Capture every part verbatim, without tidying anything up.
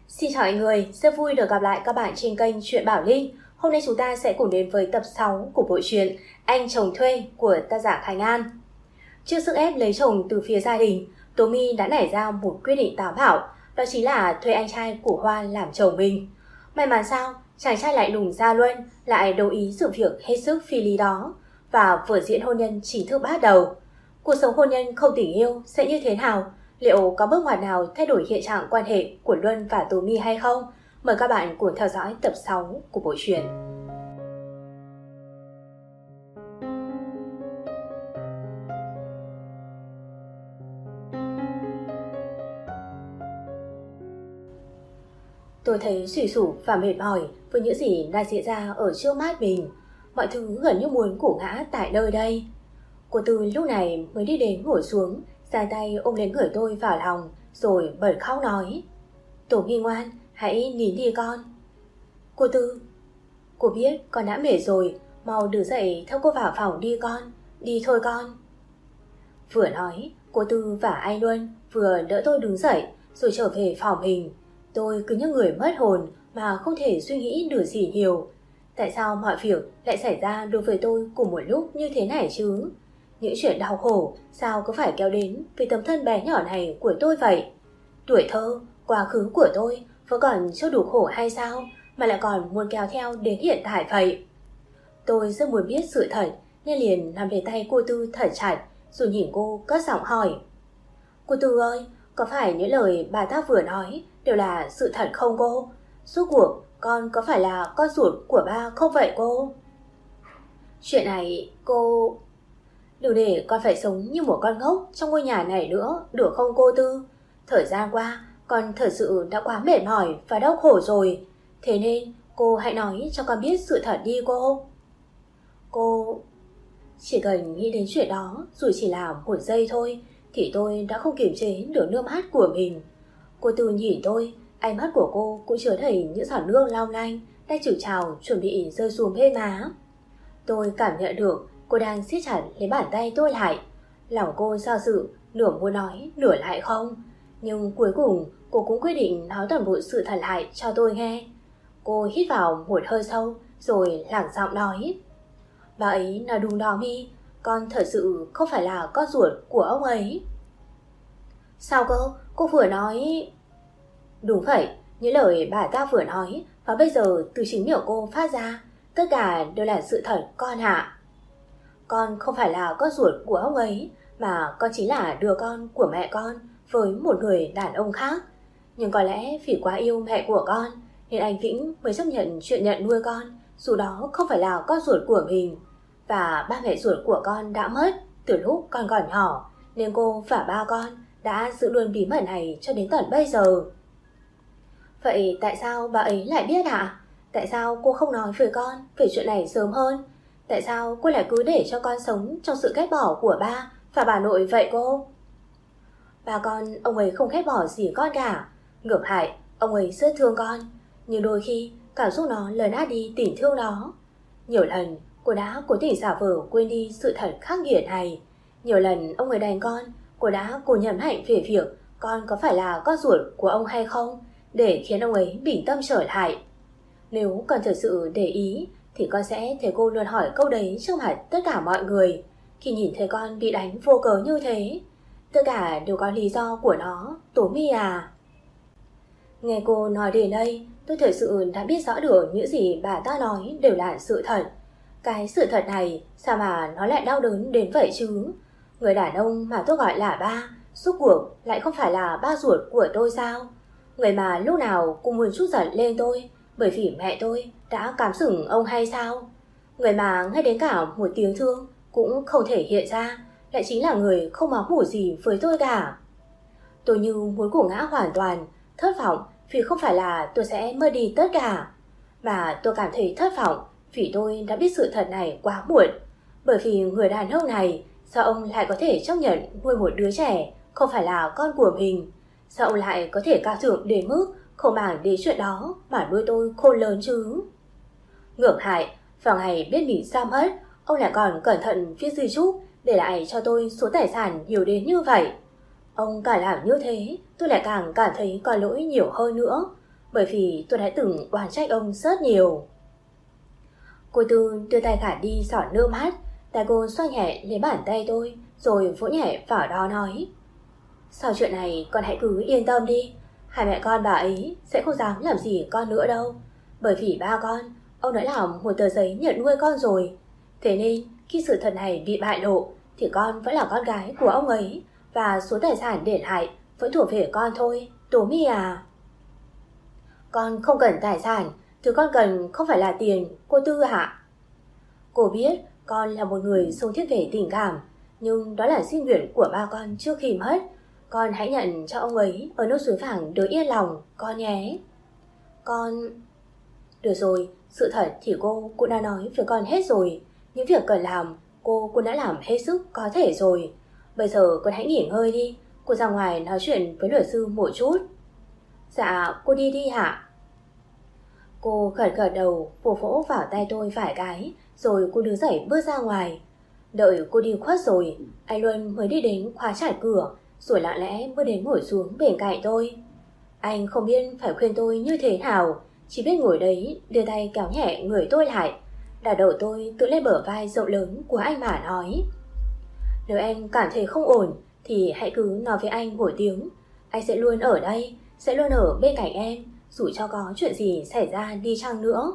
Xin chào mọi người, rất vui được gặp lại các bạn trên kênh Chuyện Bảo Linh. Hôm nay chúng ta sẽ cùng đến với tập sáu của bộ truyện Anh Chồng Thuê của tác giả Khánh An. Trước sức ép lấy chồng từ phía gia đình, Tố My đã nảy ra một quyết định táo bạo, đó chính là thuê anh trai của Hoa làm chồng mình. May mắn sao, chàng trai lại lùng Gia Luân lại đồng ý sự việc hết sức phi lý đó, và vở diễn hôn nhân chính thức bắt đầu. Cuộc sống hôn nhân không tình yêu sẽ như thế nào? Liệu có bước ngoặt nào thay đổi hiện trạng quan hệ của Luân và Tố My hay không? Mời các bạn cùng theo dõi tập sáu của bộ truyện. Tôi thấy suy sụp và mệt mỏi với những gì đang diễn ra ở trước mắt mình. Mọi thứ gần như muốn ngủ ngã tại nơi đây. Cô Tư lúc này mới đi đến ngồi xuống, giang tay ôm lấy người tôi vào lòng, rồi bật khóc nói: "Tố My ngoan, hãy nín đi con." "Cô Tư, cô biết con đã mệt rồi, mau đứng dậy theo cô vào phòng đi con, đi thôi con." Vừa nói, cô Tư và anh Luân vừa đỡ tôi đứng dậy rồi trở về phòng mình. Tôi cứ như người mất hồn mà không thể suy nghĩ được gì nhiều. Tại sao mọi việc lại xảy ra đối với tôi cùng một lúc như thế này chứ? Những chuyện đau khổ sao cứ phải kéo đến với tấm thân bé nhỏ này của tôi vậy? Tuổi thơ, quá khứ của tôi vẫn còn chưa đủ khổ hay sao mà lại còn muốn kéo theo đến hiện tại vậy? Tôi rất muốn biết sự thật nên liền nắm lấy tay cô Tư thật chặt rồi nhìn cô cất giọng hỏi: "Cô Tư ơi, có phải những lời bà ta vừa nói đều là sự thật không cô? Rốt cuộc con có phải là con ruột của ba không vậy cô?" "Chuyện này cô... Đừng để con phải sống như một con ngốc trong ngôi nhà này nữa, được không cô Tư? Thời gian qua, con thật sự đã quá mệt mỏi và đau khổ rồi. Thế nên, cô hãy nói cho con biết sự thật đi cô." Cô... Chỉ cần nghĩ đến chuyện đó, dù chỉ là một giây thôi, thì tôi đã không kiềm chế được nước mắt của mình. Cô Tư nhìn tôi, ánh mắt của cô cũng chứa đầy những giọt nước long lanh đang chực trào chuẩn bị rơi xuống bên má. Tôi cảm nhận được cô đang siết chặt lấy bàn tay tôi lại. Lòng cô do dự, nửa muốn nói, nửa lại không. Nhưng cuối cùng cô cũng quyết định nói toàn bộ sự thật lại cho tôi nghe. Cô hít vào một hơi sâu rồi lẳng giọng nói: "Bà ấy nói đúng đó My, con thật sự không phải là con ruột của ông ấy." "Sao cơ? Cô vừa nói..." "Đúng vậy, những lời bà ta vừa nói và bây giờ từ chính miệng cô phát ra, tất cả đều là sự thật con ạ. Con không phải là con ruột của ông ấy, mà con chính là đứa con của mẹ con với một người đàn ông khác. Nhưng có lẽ vì quá yêu mẹ của con nên anh Vĩnh mới chấp nhận chuyện nhận nuôi con, dù đó không phải là con ruột của mình. Và ba mẹ ruột của con đã mất từ lúc con còn nhỏ, nên cô và ba con đã giữ luôn bí mật này cho đến tận bây giờ." "Vậy tại sao bà ấy lại biết ạ? Tại sao cô không nói với con về chuyện này sớm hơn? Tại sao cô lại cứ để cho con sống trong sự ghét bỏ của ba và bà nội vậy cô?" "Ba con, ông ấy không ghét bỏ gì con cả. Ngược lại, ông ấy rất thương con. Nhưng đôi khi cảm xúc nó lấn át đi tình thương đó. Nhiều lần cô đã cố tình giả vờ quên đi sự thật khắc nghiệt này. Nhiều lần ông ấy đánh con, cô đã cố nhấn mạnh về việc con có phải là con ruột của ông hay không, để khiến ông ấy bình tâm trở lại. Nếu con thật sự để ý thì con sẽ thấy cô luôn hỏi câu đấy trước mặt tất cả mọi người. Khi nhìn thấy con bị đánh vô cớ như thế, tất cả đều có lý do của nó, Tố My à." Nghe cô nói đến đây, tôi thật sự đã biết rõ được những gì bà ta nói đều là sự thật. Cái sự thật này sao mà nó lại đau đớn đến vậy chứ? Người đàn ông mà tôi gọi là ba, rốt cuộc lại không phải là ba ruột của tôi sao? Người mà lúc nào cũng muốn trút giận lên tôi bởi vì mẹ tôi đã cám sừng ông hay sao? Người mà ngay đến cả một tiếng thương cũng không thể hiện ra lại chính là người không máu mủ gì với tôi cả. Tôi như muốn gục ngã hoàn toàn, thất vọng vì không phải là tôi sẽ mất đi tất cả, mà tôi cảm thấy thất vọng vì tôi đã biết sự thật này quá muộn. Bởi vì người đàn ông này, sao ông lại có thể chấp nhận nuôi một đứa trẻ không phải là con của mình? Sao ông lại có thể cao thượng đến mức không màng đến chuyện đó mà nuôi tôi khôn lớn chứ? Ngược lại, vào ngày biết mình ra mất, ông lại còn cẩn thận viết di chúc để lại cho tôi số tài sản nhiều đến như vậy. Ông càng làm như thế, tôi lại càng cảm thấy có lỗi nhiều hơn nữa. bởi vì tôi đã từng oán trách ông rất nhiều. Cô Tư đưa tay gạt đi giọt nước mắt, tay cô xoa nhẹ lấy bàn tay tôi rồi vỗ nhẹ vào đó nói: Sau chuyện này con hãy cứ yên tâm đi, hai mẹ con bà ấy sẽ không dám làm gì con nữa đâu. Bởi vì ba con, ông đã làm một tờ giấy nhận nuôi con rồi. Thế nên khi sự thật này bị bại lộ thì con vẫn là con gái của ông ấy, và số tài sản để lại vẫn thuộc về con thôi, Tố My à. Con không cần tài sản, thứ con cần không phải là tiền, cô Tư hả? Cô biết con là một người sống thiết về tình cảm, nhưng đó là xin nguyện của ba con trước khi mất. Con hãy nhận cho ông ấy ở nốt suối vàng được yên lòng, con nhé. Con... Được rồi, sự thật thì cô cũng đã nói với con hết rồi. Những việc cần làm, cô cũng đã làm hết sức có thể rồi. Bây giờ con hãy nghỉ ngơi đi, cô ra ngoài nói chuyện với luật sư một chút. Dạ, cô đi đi hả? Cô gật gật đầu, vỗ vỗ vào tay tôi vài cái, rồi cô đứng dậy bước ra ngoài. Đợi cô đi khuất rồi, anh Luân mới đi đến khóa chặt cửa, rồi lặng lẽ bước đến ngồi xuống bên cạnh tôi. Anh không biết phải khuyên tôi như thế nào, chỉ biết ngồi đấy đưa tay kéo nhẹ người tôi lại, đặt đầu tôi tựa lên bờ vai rộng lớn của anh mà nói: Nếu em cảm thấy không ổn thì hãy cứ nói với anh một tiếng. Anh sẽ luôn ở đây, sẽ luôn ở bên cạnh em, dù cho có chuyện gì xảy ra đi chăng nữa.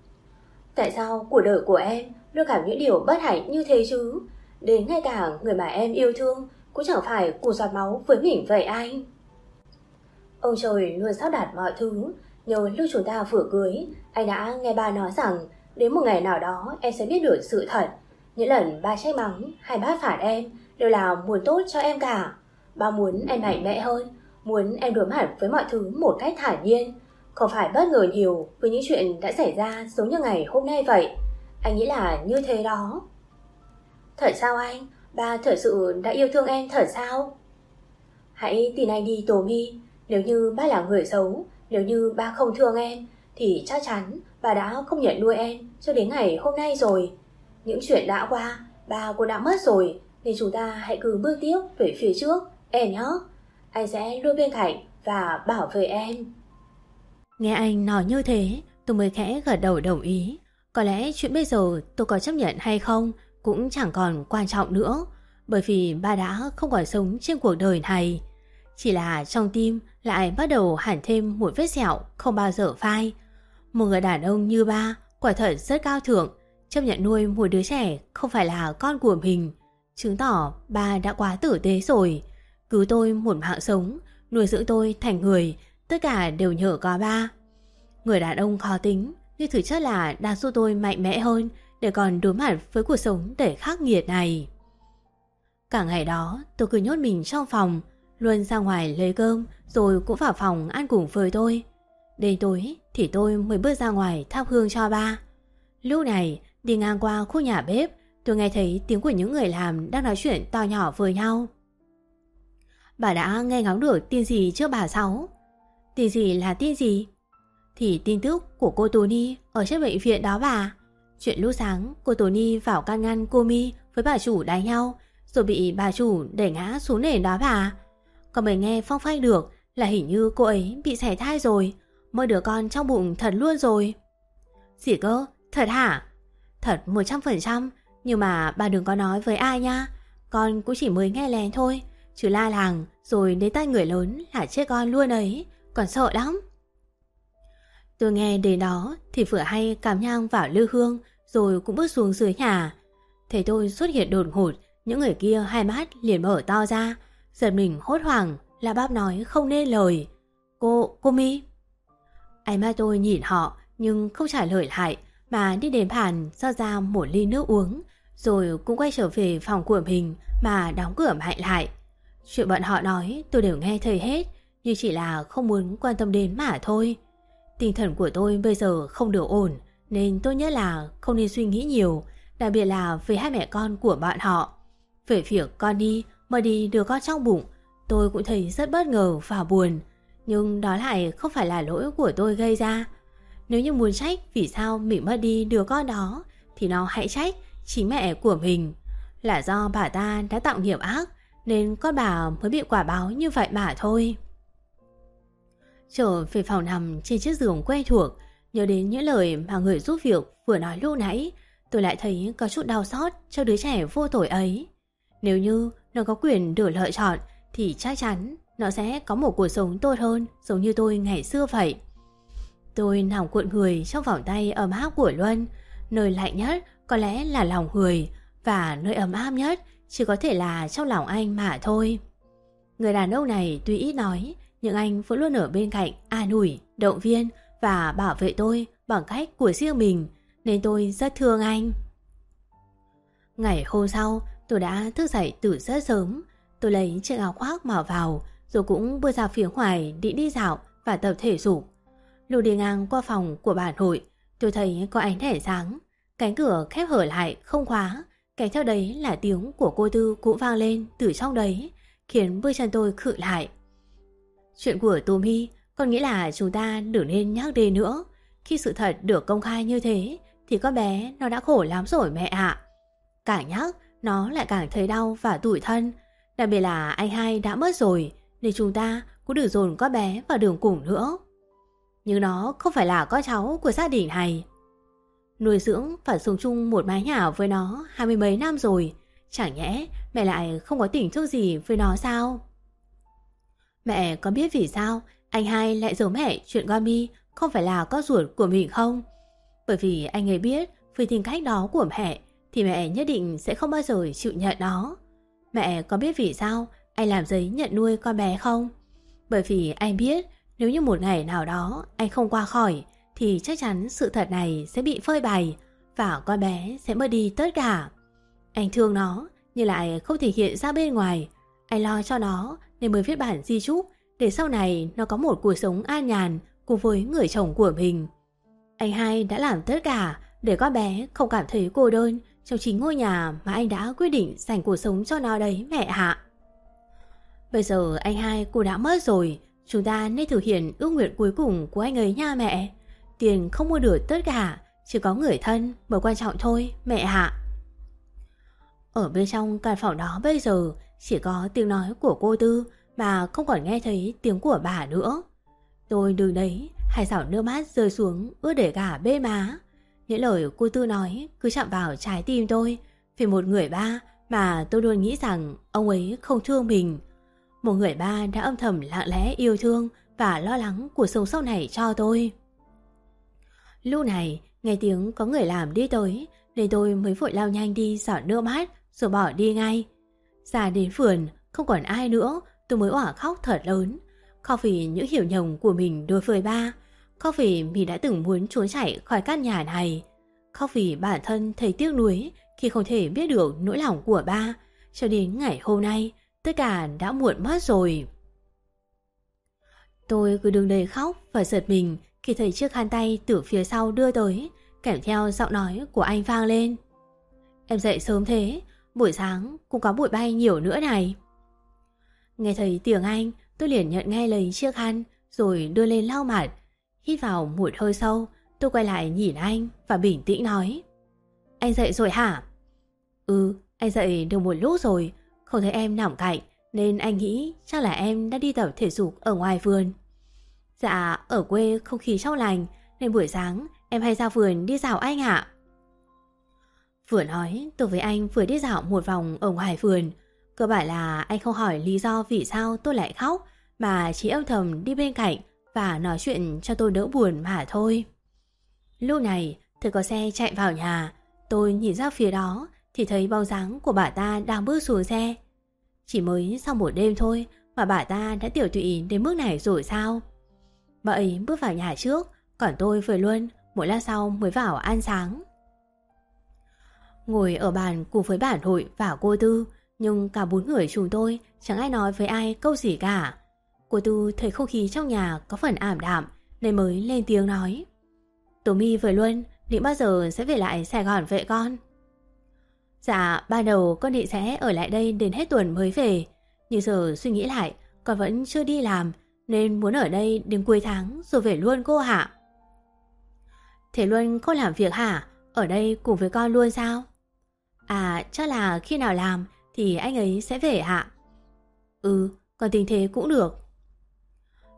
Tại sao cuộc đời của em luôn gặp những điều bất hạnh như thế chứ? Đến ngay cả người mà em yêu thương cũng chẳng phải cùng giọt máu với mình vậy anh. Ông trời luôn sắp đặt mọi thứ. Nhờ lúc chúng ta vừa cưới, anh đã nghe ba nói rằng đến một ngày nào đó em sẽ biết được sự thật. Những lần ba trách mắng hay bác phạt em đều là muốn tốt cho em cả. Ba muốn em mạnh mẽ hơn, muốn em đối mặt với mọi thứ một cách thản nhiên, không phải bất ngờ nhiều với những chuyện đã xảy ra giống như ngày hôm nay vậy. Anh nghĩ là như thế đó. Thật sao anh? Ba thật sự đã yêu thương em thật sao? Hãy tin anh đi Tố My. Nếu như ba là người xấu, nếu như ba không thương em, thì chắc chắn ba đã không nhận nuôi em cho đến ngày hôm nay rồi. Những chuyện đã qua, ba cũng đã mất rồi, nên chúng ta hãy cứ bước tiếp về phía trước, em nhé. Anh sẽ luôn bên cạnh và bảo vệ em. Nghe anh nói như thế, tôi mới khẽ gật đầu đồng ý. Có lẽ chuyện bây giờ tôi có chấp nhận hay không cũng chẳng còn quan trọng nữa, bởi vì ba đã không còn sống trên cuộc đời này. Chỉ là trong tim lại bắt đầu hẳn thêm một vết sẹo không bao giờ phai. Một người đàn ông như ba quả thật rất cao thượng, chấp nhận nuôi một đứa trẻ không phải là con của mình, chứng tỏ ba đã quá tử tế rồi. Cứu tôi một mạng sống, nuôi dưỡng tôi thành người, tất cả đều nhờ có ba. Người đàn ông khó tính, nhưng thực chất là đang giúp tôi mạnh mẽ hơn để còn đối mặt với cuộc sống đầy khắc nghiệt này. Cả ngày đó tôi cứ nhốt mình trong phòng, luôn ra ngoài lấy cơm rồi cũng vào phòng ăn cùng với tôi. Đến tối thì tôi mới bước ra ngoài thắp hương cho ba. Lúc này đi ngang qua khu nhà bếp, tôi nghe thấy tiếng của những người làm đang nói chuyện to nhỏ với nhau. Bà đã nghe ngóng được tin gì trước bà Sáu? Tin gì là tin gì? Thì tin tức của cô Tony ở trên bệnh viện đó bà. Chuyện lúc sáng cô Tony vào can ngăn cô My với bà chủ đánh nhau, rồi bị bà chủ đẩy ngã xuống nền đó bà. Còn mới nghe phong phanh được là hình như cô ấy bị sảy thai rồi, mỗi đứa con trong bụng thật luôn rồi. Gì cơ? Thật hả? Thật một trăm phần trăm, nhưng mà bà đừng có nói với ai nha. Con cũng chỉ mới nghe lén thôi, chứ la làng rồi đến tay người lớn là chết con luôn ấy, còn sợ lắm. Tôi nghe đến đó thì vừa hay cắm nhang vào lư hương rồi cũng bước xuống dưới nhà. Thấy tôi xuất hiện đột ngột, những người kia hai mắt liền mở to ra, giật mình hốt hoảng, la bắp nói không nên lời. Cô, cô My. Ánh mắt tôi nhìn họ nhưng không trả lời lại, mà đi đến bàn rót ra một ly nước uống, rồi cũng quay trở về phòng của mình mà đóng cửa mạnh lại. Chuyện bọn họ nói tôi đều nghe thấy hết, nhưng chỉ là không muốn quan tâm đến mà thôi. Tinh thần của tôi bây giờ không được ổn, nên tốt nhất là không nên suy nghĩ nhiều, đặc biệt là về hai mẹ con của bọn họ. Về việc con đi mà đi đứa con trong bụng, tôi cũng thấy rất bất ngờ và buồn, nhưng đó lại không phải là lỗi của tôi gây ra. Nếu như muốn trách vì sao mình mất đi đứa con đó, thì nó hãy trách chính mẹ của mình. Là do bà ta đã tạo nghiệp ác, nên con bà mới bị quả báo như vậy mà thôi. Trở về phòng nằm trên chiếc giường quen thuộc, nhớ đến những lời mà người giúp việc vừa nói lúc nãy, tôi lại thấy có chút đau xót cho đứa trẻ vô tội ấy. Nếu như nó có quyền được lựa chọn thì chắc chắn nó sẽ có một cuộc sống tốt hơn, giống như tôi ngày xưa vậy. Tôi nằm cuộn người trong vòng tay ấm áp của Luân. Nơi lạnh nhất có lẽ là lòng người, và nơi ấm áp nhất chỉ có thể là trong lòng anh mà thôi. Người đàn ông này tuy ít nói, nhưng anh vẫn luôn ở bên cạnh an ủi, động viên và bảo vệ tôi bằng cách của riêng mình, nên tôi rất thương anh. Ngày hôm sau, tôi đã thức dậy từ rất sớm. Tôi lấy chiếc áo khoác mặc vào, rồi cũng bước ra phía ngoài định đi dạo và tập thể dục. Lúc đi ngang qua phòng của bà nội, tôi thấy có ánh đèn sáng. Cánh cửa khép hở lại không khóa, kèm theo đấy là tiếng của cô Tư cũng vang lên từ trong đấy, khiến bước chân tôi khựng lại. Chuyện của Tommy, con nghĩ là chúng ta đừng nên nhắc đến nữa. Khi sự thật được công khai như thế thì con bé nó đã khổ lắm rồi mẹ ạ. Càng nhắc nó lại càng thấy đau và tủi thân. Đặc biệt là anh hai đã mất rồi, nên chúng ta cũng đừng dồn con bé vào đường cùng nữa. Nhưng nó không phải là con cháu của gia đình này. Nuôi dưỡng và sống chung một mái nhà với nó hai mươi mấy năm rồi, chẳng nhẽ mẹ lại không có tình thương gì với nó sao? Mẹ có biết vì sao anh hai lại giấu mẹ chuyện con My không phải là con ruột của mình không? Bởi vì anh ấy biết với tính cách đó của mẹ thì mẹ nhất định sẽ không bao giờ chịu nhận nó. Mẹ có biết vì sao anh làm giấy nhận nuôi con bé không? Bởi vì anh biết nếu như một ngày nào đó anh không qua khỏi thì chắc chắn sự thật này sẽ bị phơi bày và con bé sẽ mất đi tất cả. Anh thương nó nhưng lại không thể hiện ra bên ngoài. Anh lo cho nó nên mới viết bản di chúc để sau này nó có một cuộc sống an nhàn cùng với người chồng của mình. Anh hai đã làm tất cả để con bé không cảm thấy cô đơn trong chính ngôi nhà mà anh đã quyết định dành cuộc sống cho nó đấy mẹ hạ. Bây giờ anh hai cô đã mất rồi, chúng ta nên thực hiện ước nguyện cuối cùng của anh ấy nha mẹ. Tiền không mua được tất cả, chỉ có người thân mới quan trọng thôi mẹ hạ. Ở bên trong căn phòng đó bây giờ chỉ có tiếng nói của cô Tư mà không còn nghe thấy tiếng của bà nữa. Tôi đứng đấy, hai giọt nước mắt rơi xuống ướt để cả bên má. Những lời cô Tư nói cứ chạm vào trái tim tôi. Vì một người ba mà tôi luôn nghĩ rằng ông ấy không thương mình. Một người ba đã âm thầm lặng lẽ yêu thương và lo lắng cuộc sống sau này cho tôi. Lúc này nghe tiếng có người làm đi tới nên tôi mới vội lao nhanh đi giọt nước mắt rồi bỏ đi ngay. Ra đến vườn không còn ai nữa, tôi mới òa khóc thật lớn. Khóc vì những hiểu nhầm của mình đối với ba. Khóc vì mình đã từng muốn trốn chạy khỏi căn nhà này. Khóc vì bản thân thấy tiếc nuối khi không thể biết được nỗi lòng của ba. Cho đến ngày hôm nay tất cả đã muộn mất rồi. Tôi cứ đứng đây khóc và giật mình khi thấy chiếc khăn tay từ phía sau đưa tới, kèm theo giọng nói của anh vang lên. Em dậy sớm thế, buổi sáng cũng có bụi bay nhiều nữa này. Nghe thấy tiếng anh, tôi liền nhận ngay lấy chiếc khăn rồi đưa lên lau mặt. Hít vào một hơi sâu, tôi quay lại nhìn anh và bình tĩnh nói. Anh dậy rồi hả? Ừ, anh dậy được một lúc rồi. Không thấy em nằm cạnh nên anh nghĩ chắc là em đã đi tập thể dục ở ngoài vườn. Dạ, ở quê không khí trong lành nên buổi sáng em hay ra vườn đi dạo anh ạ. Vừa nói tôi với anh vừa đi dạo một vòng ở ngoài vườn. Cơ bản là anh không hỏi lý do vì sao tôi lại khóc, mà chỉ âm thầm đi bên cạnh và nói chuyện cho tôi đỡ buồn mà thôi. Lúc này thì có xe chạy vào nhà. Tôi nhìn ra phía đó thì thấy bóng dáng của bà ta đang bước xuống xe. Chỉ mới sau một đêm thôi mà bà ta đã tiểu tụy đến mức này rồi sao? Bà ấy bước vào nhà trước, còn tôi với Luân một lát sau mới vào ăn sáng. Ngồi ở bàn cùng với bà nội và cô Tư, nhưng cả bốn người chúng tôi chẳng ai nói với ai câu gì cả. Cô Tư thấy không khí trong nhà có phần ảm đạm nên mới lên tiếng nói. Tommy với Luân định bao giờ sẽ về lại Sài Gòn vậy con? Dạ, ban đầu con định sẽ ở lại đây đến hết tuần mới về. Nhưng giờ suy nghĩ lại, con vẫn chưa đi làm nên muốn ở đây đến cuối tháng rồi về luôn cô hả? Thế Luân không làm việc hả? Ở đây cùng với con luôn sao? À, chắc là khi nào làm thì anh ấy sẽ về hả? Ừ, con tính thế cũng được.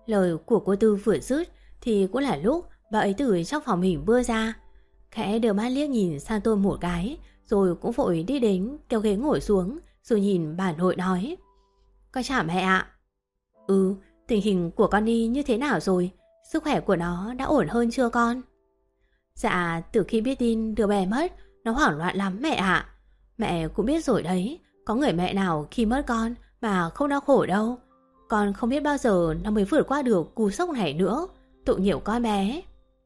Lời của cô Tư vừa dứt thì cũng là lúc bà ấy từ trong phòng mình bước ra, khẽ đưa mắt liếc nhìn sang tôi một cái, rồi cũng vội đi đến kéo ghế ngồi xuống, rồi nhìn bà nội nói: Con chào mẹ ạ. Ừ, tình hình của con đi như thế nào rồi? Sức khỏe của nó đã ổn hơn chưa con? Dạ, từ khi biết tin đứa bé mất, nó hoảng loạn lắm mẹ ạ. Mẹ cũng biết rồi đấy, có người mẹ nào khi mất con mà không đau khổ đâu. Con không biết bao giờ nó mới vượt qua được cú sốc này nữa. Tội nghiệp con bé.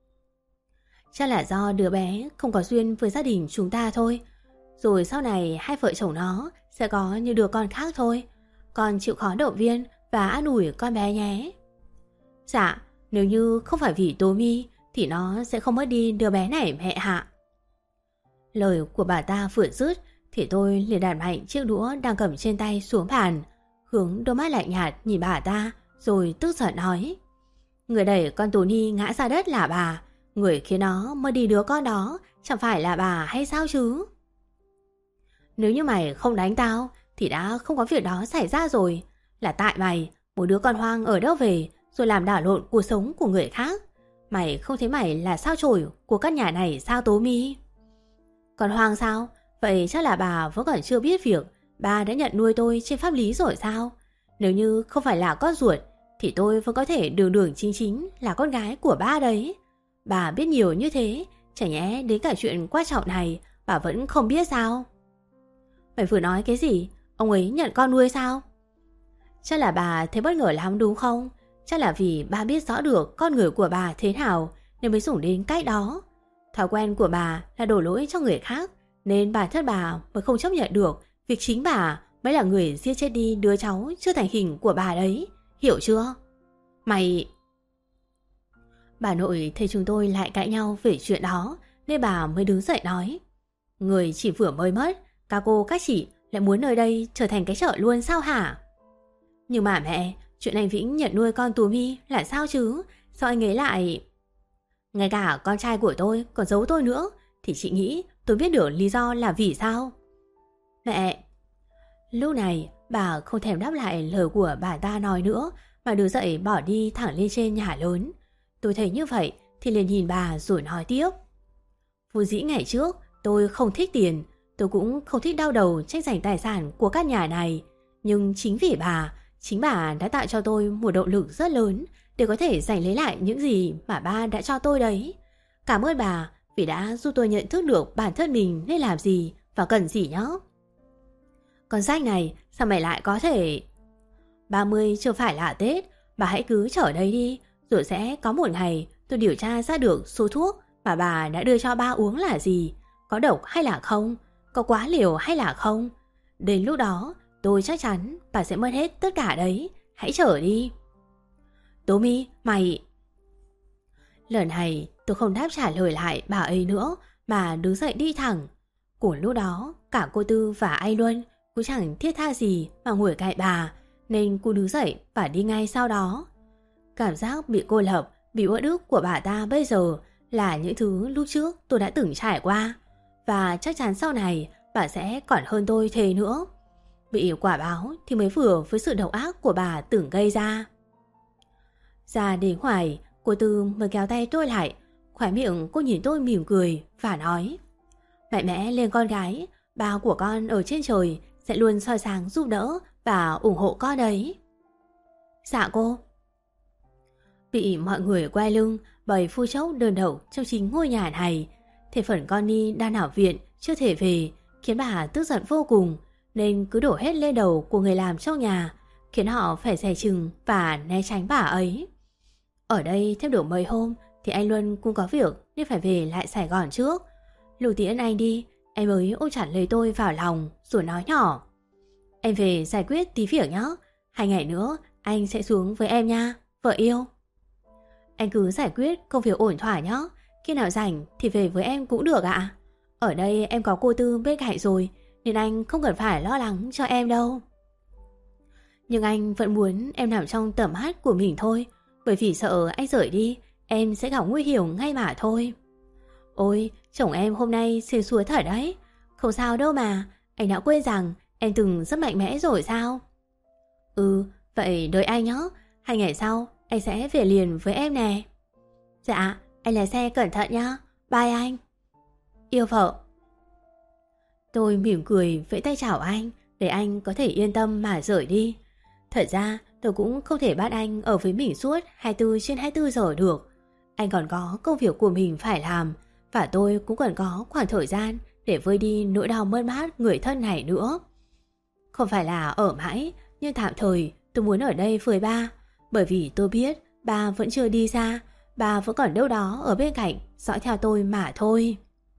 Chắc là do đứa bé không có duyên với gia đình chúng ta thôi. Rồi sau này hai vợ chồng nó sẽ có như đứa con khác thôi. Con chịu khó động viên và an ủi con bé nhé. Dạ, nếu như không phải vì Tommy thì nó sẽ không mất đi đứa bé này mẹ hạ. Lời của bà ta vừa dứt thì tôi liền đặt mạnh chiếc đũa đang cầm trên tay xuống bàn, hướng đôi mắt lạnh nhạt nhìn bà ta, rồi tức giận nói: Người đẩy con Tony ngã ra đất là bà, người khiến nó mất đi đứa con đó chẳng phải là bà hay sao chứ? Nếu như mày không đánh tao thì đã không có việc đó xảy ra rồi. Là tại mày, một đứa con hoang ở đâu về rồi làm đảo lộn cuộc sống của người khác. Mày không thấy mày là sao chổi của căn nhà này sao Tommy? Con hoang sao? Vậy chắc là bà vẫn còn chưa biết việc bà đã nhận nuôi tôi trên pháp lý rồi sao? Nếu như không phải là con ruột thì tôi vẫn có thể đường đường chính chính là con gái của ba đấy. Bà biết nhiều như thế, chả nhẽ đến cả chuyện quan trọng này bà vẫn không biết sao? Mày vừa nói cái gì? Ông ấy nhận con nuôi sao? Chắc là bà thấy bất ngờ lắm đúng không? Chắc là vì bà biết rõ được con người của bà thế nào nên mới dùng đến cách đó. Thói quen của bà là đổ lỗi cho người khác, nên bản thân bà mới không chấp nhận được việc chính bà mới là người giết chết đi đứa cháu chưa thành hình của bà đấy. Hiểu chưa? Mày... Bà nội thấy chúng tôi lại cãi nhau về chuyện đó nên bà mới đứng dậy nói: Người chỉ vừa mới mất, các cô các chị lại muốn nơi đây trở thành cái chợ luôn sao hả? Nhưng mà mẹ, chuyện anh Vĩnh nhận nuôi con Tommy là sao chứ? Sao anh ấy lại... Ngay cả con trai của tôi còn giấu tôi nữa, thì chị nghĩ tôi biết được lý do là vì sao? Mẹ... Lúc này bà không thèm đáp lại lời của bà ta nói nữa, mà đứng dậy bỏ đi thẳng lên trên nhà lớn. Tôi thấy như vậy thì liền nhìn bà rồi nói tiếp: Vốn dĩ ngày trước tôi không thích tiền, tôi cũng không thích đau đầu tranh giành tài sản của các nhà này. Nhưng chính vì bà, chính bà đã tạo cho tôi một động lực rất lớn để có thể giành lấy lại những gì mà ba đã cho tôi đấy. Cảm ơn bà vì đã giúp tôi nhận thức được bản thân mình nên làm gì và cần gì nhá. Con sách này sao mày lại có thể... ba mươi chưa phải là Tết, bà hãy cứ chờ đây đi, rồi sẽ có một ngày tôi điều tra ra được số thuốc mà bà đã đưa cho ba uống là gì, có độc hay là không, có quá liều hay là không. Đến lúc đó tôi chắc chắn bà sẽ mất hết tất cả đấy, hãy chờ đi. Tommy, mày... Lần này tôi không đáp trả lời lại bà ấy nữa mà đứng dậy đi thẳng. Cùng lúc đó cả cô Tư và anh Luân cũng chẳng thiết tha gì mà ngồi cạnh bà, nên cô đứng dậy và đi ngay sau đó. Cảm giác bị cô lập, bị uất ức của bà ta bây giờ là những thứ lúc trước tôi đã từng trải qua, và chắc chắn sau này bà sẽ còn hơn tôi thế nữa. Bị quả báo thì mới vừa với sự độc ác của bà từng gây ra. Ra đến ngoài, cô Tư mới kéo tay tôi lại, khóe miệng cô nhìn tôi mỉm cười và nói: Mạnh mẽ lên con gái, ba của con ở trên trời sẽ luôn soi sáng giúp đỡ và ủng hộ con đấy. Dạ cô. Bị mọi người quay lưng bởi phu chốc đơn độc trong chính ngôi nhà này, thể phần Connie đang ở viện chưa thể về khiến bà tức giận vô cùng, nên cứ đổ hết lên đầu của người làm trong nhà, khiến họ phải dè chừng và né tránh bà ấy. Ở đây thêm được mấy hôm thì anh Luân cũng có việc nên phải về lại Sài Gòn trước. Lúc tiễn anh đi, em mới ôm chặt lấy tôi vào lòng rồi nói nhỏ: Em về giải quyết tí việc nhé, hai ngày nữa anh sẽ xuống với em nha, vợ yêu. Anh cứ giải quyết công việc ổn thỏa nhé, khi nào rảnh thì về với em cũng được ạ. Ở đây em có cô Tư bên cạnh rồi, nên anh không cần phải lo lắng cho em đâu. Nhưng anh vẫn muốn em nằm trong tầm mắt của mình thôi, bởi vì sợ anh rời đi em sẽ gặp nguy hiểm ngay mà thôi. Ôi, chồng em hôm nay xuyên suối thật đấy. Không sao đâu mà, anh đã quên rằng em từng rất mạnh mẽ rồi sao? Ừ, vậy đợi anh nhé. Hai ngày sau anh sẽ về liền với em nè. Dạ, anh lái xe cẩn thận nhá. Bye anh. Yêu vợ. Tôi mỉm cười vẫy tay chào anh để anh có thể yên tâm mà rời đi. Thật ra tôi cũng không thể bắt anh ở với mình suốt hai mươi bốn trên hai mươi bốn giờ được. Anh còn có công việc của mình phải làm, và tôi cũng còn có khoảng thời gian để vơi đi nỗi đau mất mát người thân này nữa. Không phải là ở mãi, nhưng tạm thời tôi muốn ở đây với ba, bởi vì tôi biết ba vẫn chưa đi xa, ba vẫn còn đâu đó ở bên cạnh dõi theo tôi mà thôi.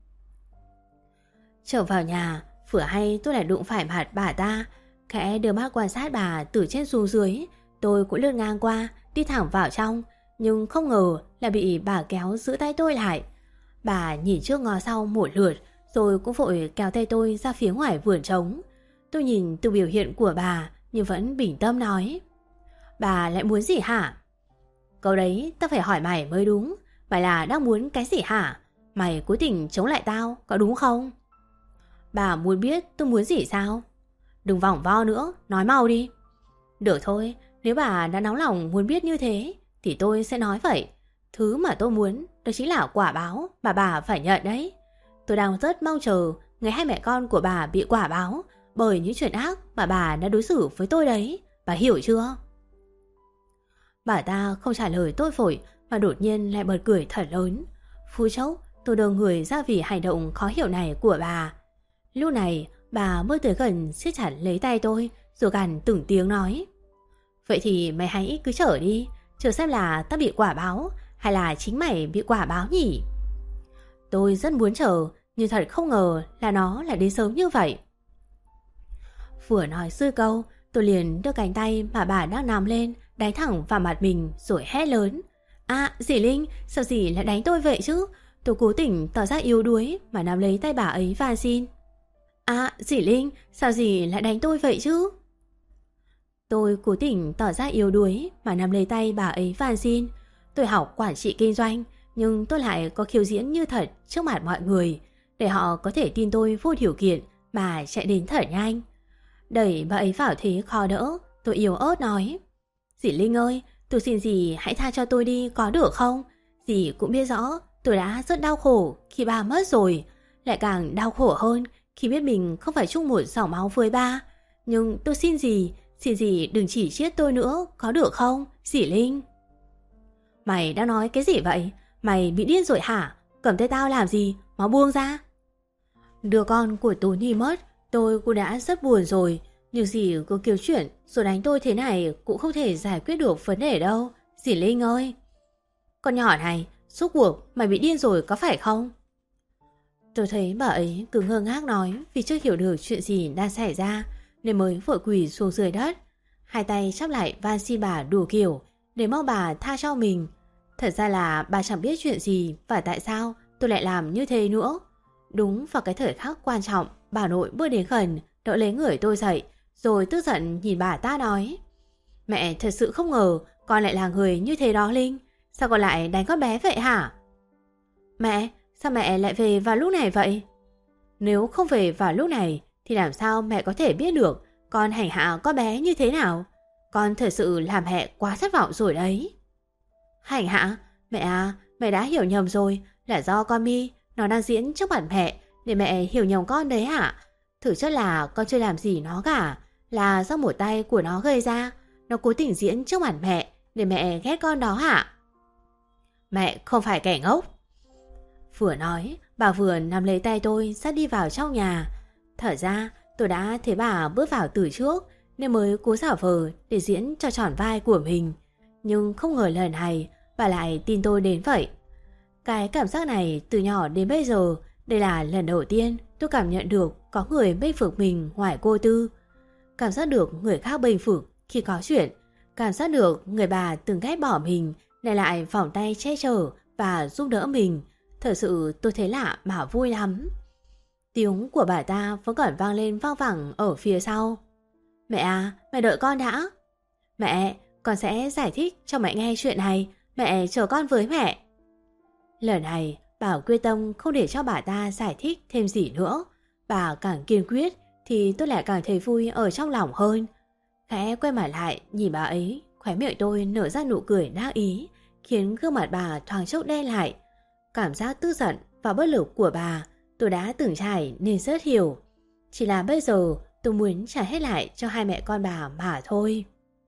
Trở vào nhà, vừa hay tôi lại đụng phải mặt bà ta. Khẽ đưa mắt quan sát bà từ trên xuống dưới. Tôi cũng lướt ngang qua, đi thẳng vào trong, nhưng không ngờ là bị bà kéo giữ tay tôi lại. Bà nhìn trước ngó sau một lượt, rồi cũng vội kéo tay tôi ra phía ngoài vườn trống. Tôi nhìn từ biểu hiện của bà nhưng vẫn bình tâm nói: Bà lại muốn gì hả? Câu đấy tao phải hỏi mày mới đúng. Mày là đang muốn cái gì hả? Mày cố tình chống lại tao, có đúng không? Bà muốn biết tôi muốn gì sao? Đừng vòng vo nữa, nói mau đi. Được thôi, nếu bà đã nóng lòng muốn biết như thế thì tôi sẽ nói vậy. Thứ mà tôi muốn đó chính là quả báo mà bà phải nhận đấy. Tôi đang rất mong chờ ngày hai mẹ con của bà bị quả báo bởi những chuyện ác mà bà đã đối xử với tôi đấy. Bà hiểu chưa? Bà ta không trả lời tôi vội mà đột nhiên lại bật cười thật lớn. Phút chốc tôi đờ người ra vì hành động khó hiểu này của bà. Lúc này bà mới tới gần siết chặt lấy tay tôi rồi gằn từng tiếng nói: Vậy thì mày hãy cứ chờ đi, chờ xem là ta bị quả báo hay là chính mày bị quả báo nhỉ? Tôi rất muốn chờ, nhưng thật không ngờ là nó lại đến sớm như vậy. Vừa nói dư câu, tôi liền đưa cánh tay mà bà đang nằm lên đánh thẳng vào mặt mình rồi hét lớn: À, dì Linh, sao dì lại đánh tôi vậy chứ? Tôi cố tình tỏ ra yếu đuối mà nắm lấy tay bà ấy van xin. À, dì Linh, sao dì lại đánh tôi vậy chứ? Tôi cố tình tỏ ra yếu đuối mà nắm lấy tay bà ấy van xin. Tôi học quản trị kinh doanh, nhưng tôi lại có khiêu diễn như thật trước mặt mọi người, để họ có thể tin tôi vô điều kiện mà chạy đến thật nhanh. Đẩy bà ấy vào thế khó đỡ, tôi yếu ớt nói: Dì Linh ơi, tôi xin dì hãy tha cho tôi đi có được không? Dì cũng biết rõ tôi đã rất đau khổ khi ba mất rồi, lại càng đau khổ hơn khi biết mình không phải chung một dòng máu với ba. Nhưng tôi xin dì, xin dì đừng chỉ trích tôi nữa, có được không, dì Linh? Mày đang nói cái gì vậy? Mày bị điên rồi hả? Cầm tay tao làm gì? Mau buông ra. Đứa con của Tú Nhi mất, tôi cũng đã rất buồn rồi. Nhưng dì cứ kêu chuyện rồi đánh tôi thế này cũng không thể giải quyết được vấn đề đâu, dì Linh ơi. Con nhỏ này, suốt cuộc mày bị điên rồi có phải không? Tôi thấy bà ấy cứ ngơ ngác nói vì chưa hiểu được chuyện gì đang xảy ra, nên mới vội quỳ xuống dưới đất, hai tay chắp lại van xin bà đủ kiểu để mong bà tha cho mình. Thật ra là bà chẳng biết chuyện gì và tại sao tôi lại làm như thế nữa. Đúng vào cái thời khắc quan trọng, bà nội bước đến gần đỡ lấy người tôi dậy, rồi tức giận nhìn bà ta nói: Mẹ thật sự không ngờ con lại là người như thế đó Linh. Sao con lại đánh con bé vậy hả? Mẹ, sao mẹ lại về vào lúc này vậy? Nếu không về vào lúc này thì làm sao mẹ có thể biết được con hành hạ con bé như thế nào? Con thật sự làm mẹ quá thất vọng rồi đấy. Hành hạ? Mẹ à, mẹ đã hiểu nhầm rồi. Là do con Mi nó đang diễn trước mặt mẹ để mẹ hiểu nhầm con đấy hả? Thực chất là con chưa làm gì nó cả, là do một tay của nó gây ra. Nó cố tình diễn trước mặt mẹ để mẹ ghét con đó hả? Mẹ không phải kẻ ngốc. Vừa nói, bà vừa nắm lấy tay tôi dắt đi vào trong nhà. Thật ra tôi đã thấy bà bước vào từ trước nên mới cố giả vờ để diễn cho tròn vai của mình. Nhưng không ngờ lần này bà lại tin tôi đến vậy. Cái cảm giác này từ nhỏ đến bây giờ, đây là lần đầu tiên tôi cảm nhận được có người bênh vực mình ngoài cô Tư. Cảm giác được người khác bênh vực khi có chuyện. Cảm giác được người bà từng ghét bỏ mình lại lại vòng tay che chở và giúp đỡ mình. Thật sự tôi thấy lạ mà vui lắm. Tiếng của bà ta vẫn còn vang lên vang vẳng ở phía sau. Mẹ à, mẹ đợi con đã. Mẹ, con sẽ giải thích cho mẹ nghe chuyện này. Mẹ chờ con với mẹ. Lần này bà quyết tâm không để cho bà ta giải thích thêm gì nữa. Bà càng kiên quyết thì tôi lại càng thấy vui ở trong lòng hơn. Khẽ quay mặt lại nhìn bà ấy, Khóe miệng tôi nở ra nụ cười đắc ý, khiến gương mặt bà thoáng chốc đen lại. Cảm giác tức giận và bất lực của bà tôi đã từng trải nên rất hiểu. Chỉ là bây giờ tôi muốn trả hết lại cho hai mẹ con bà mà thôi.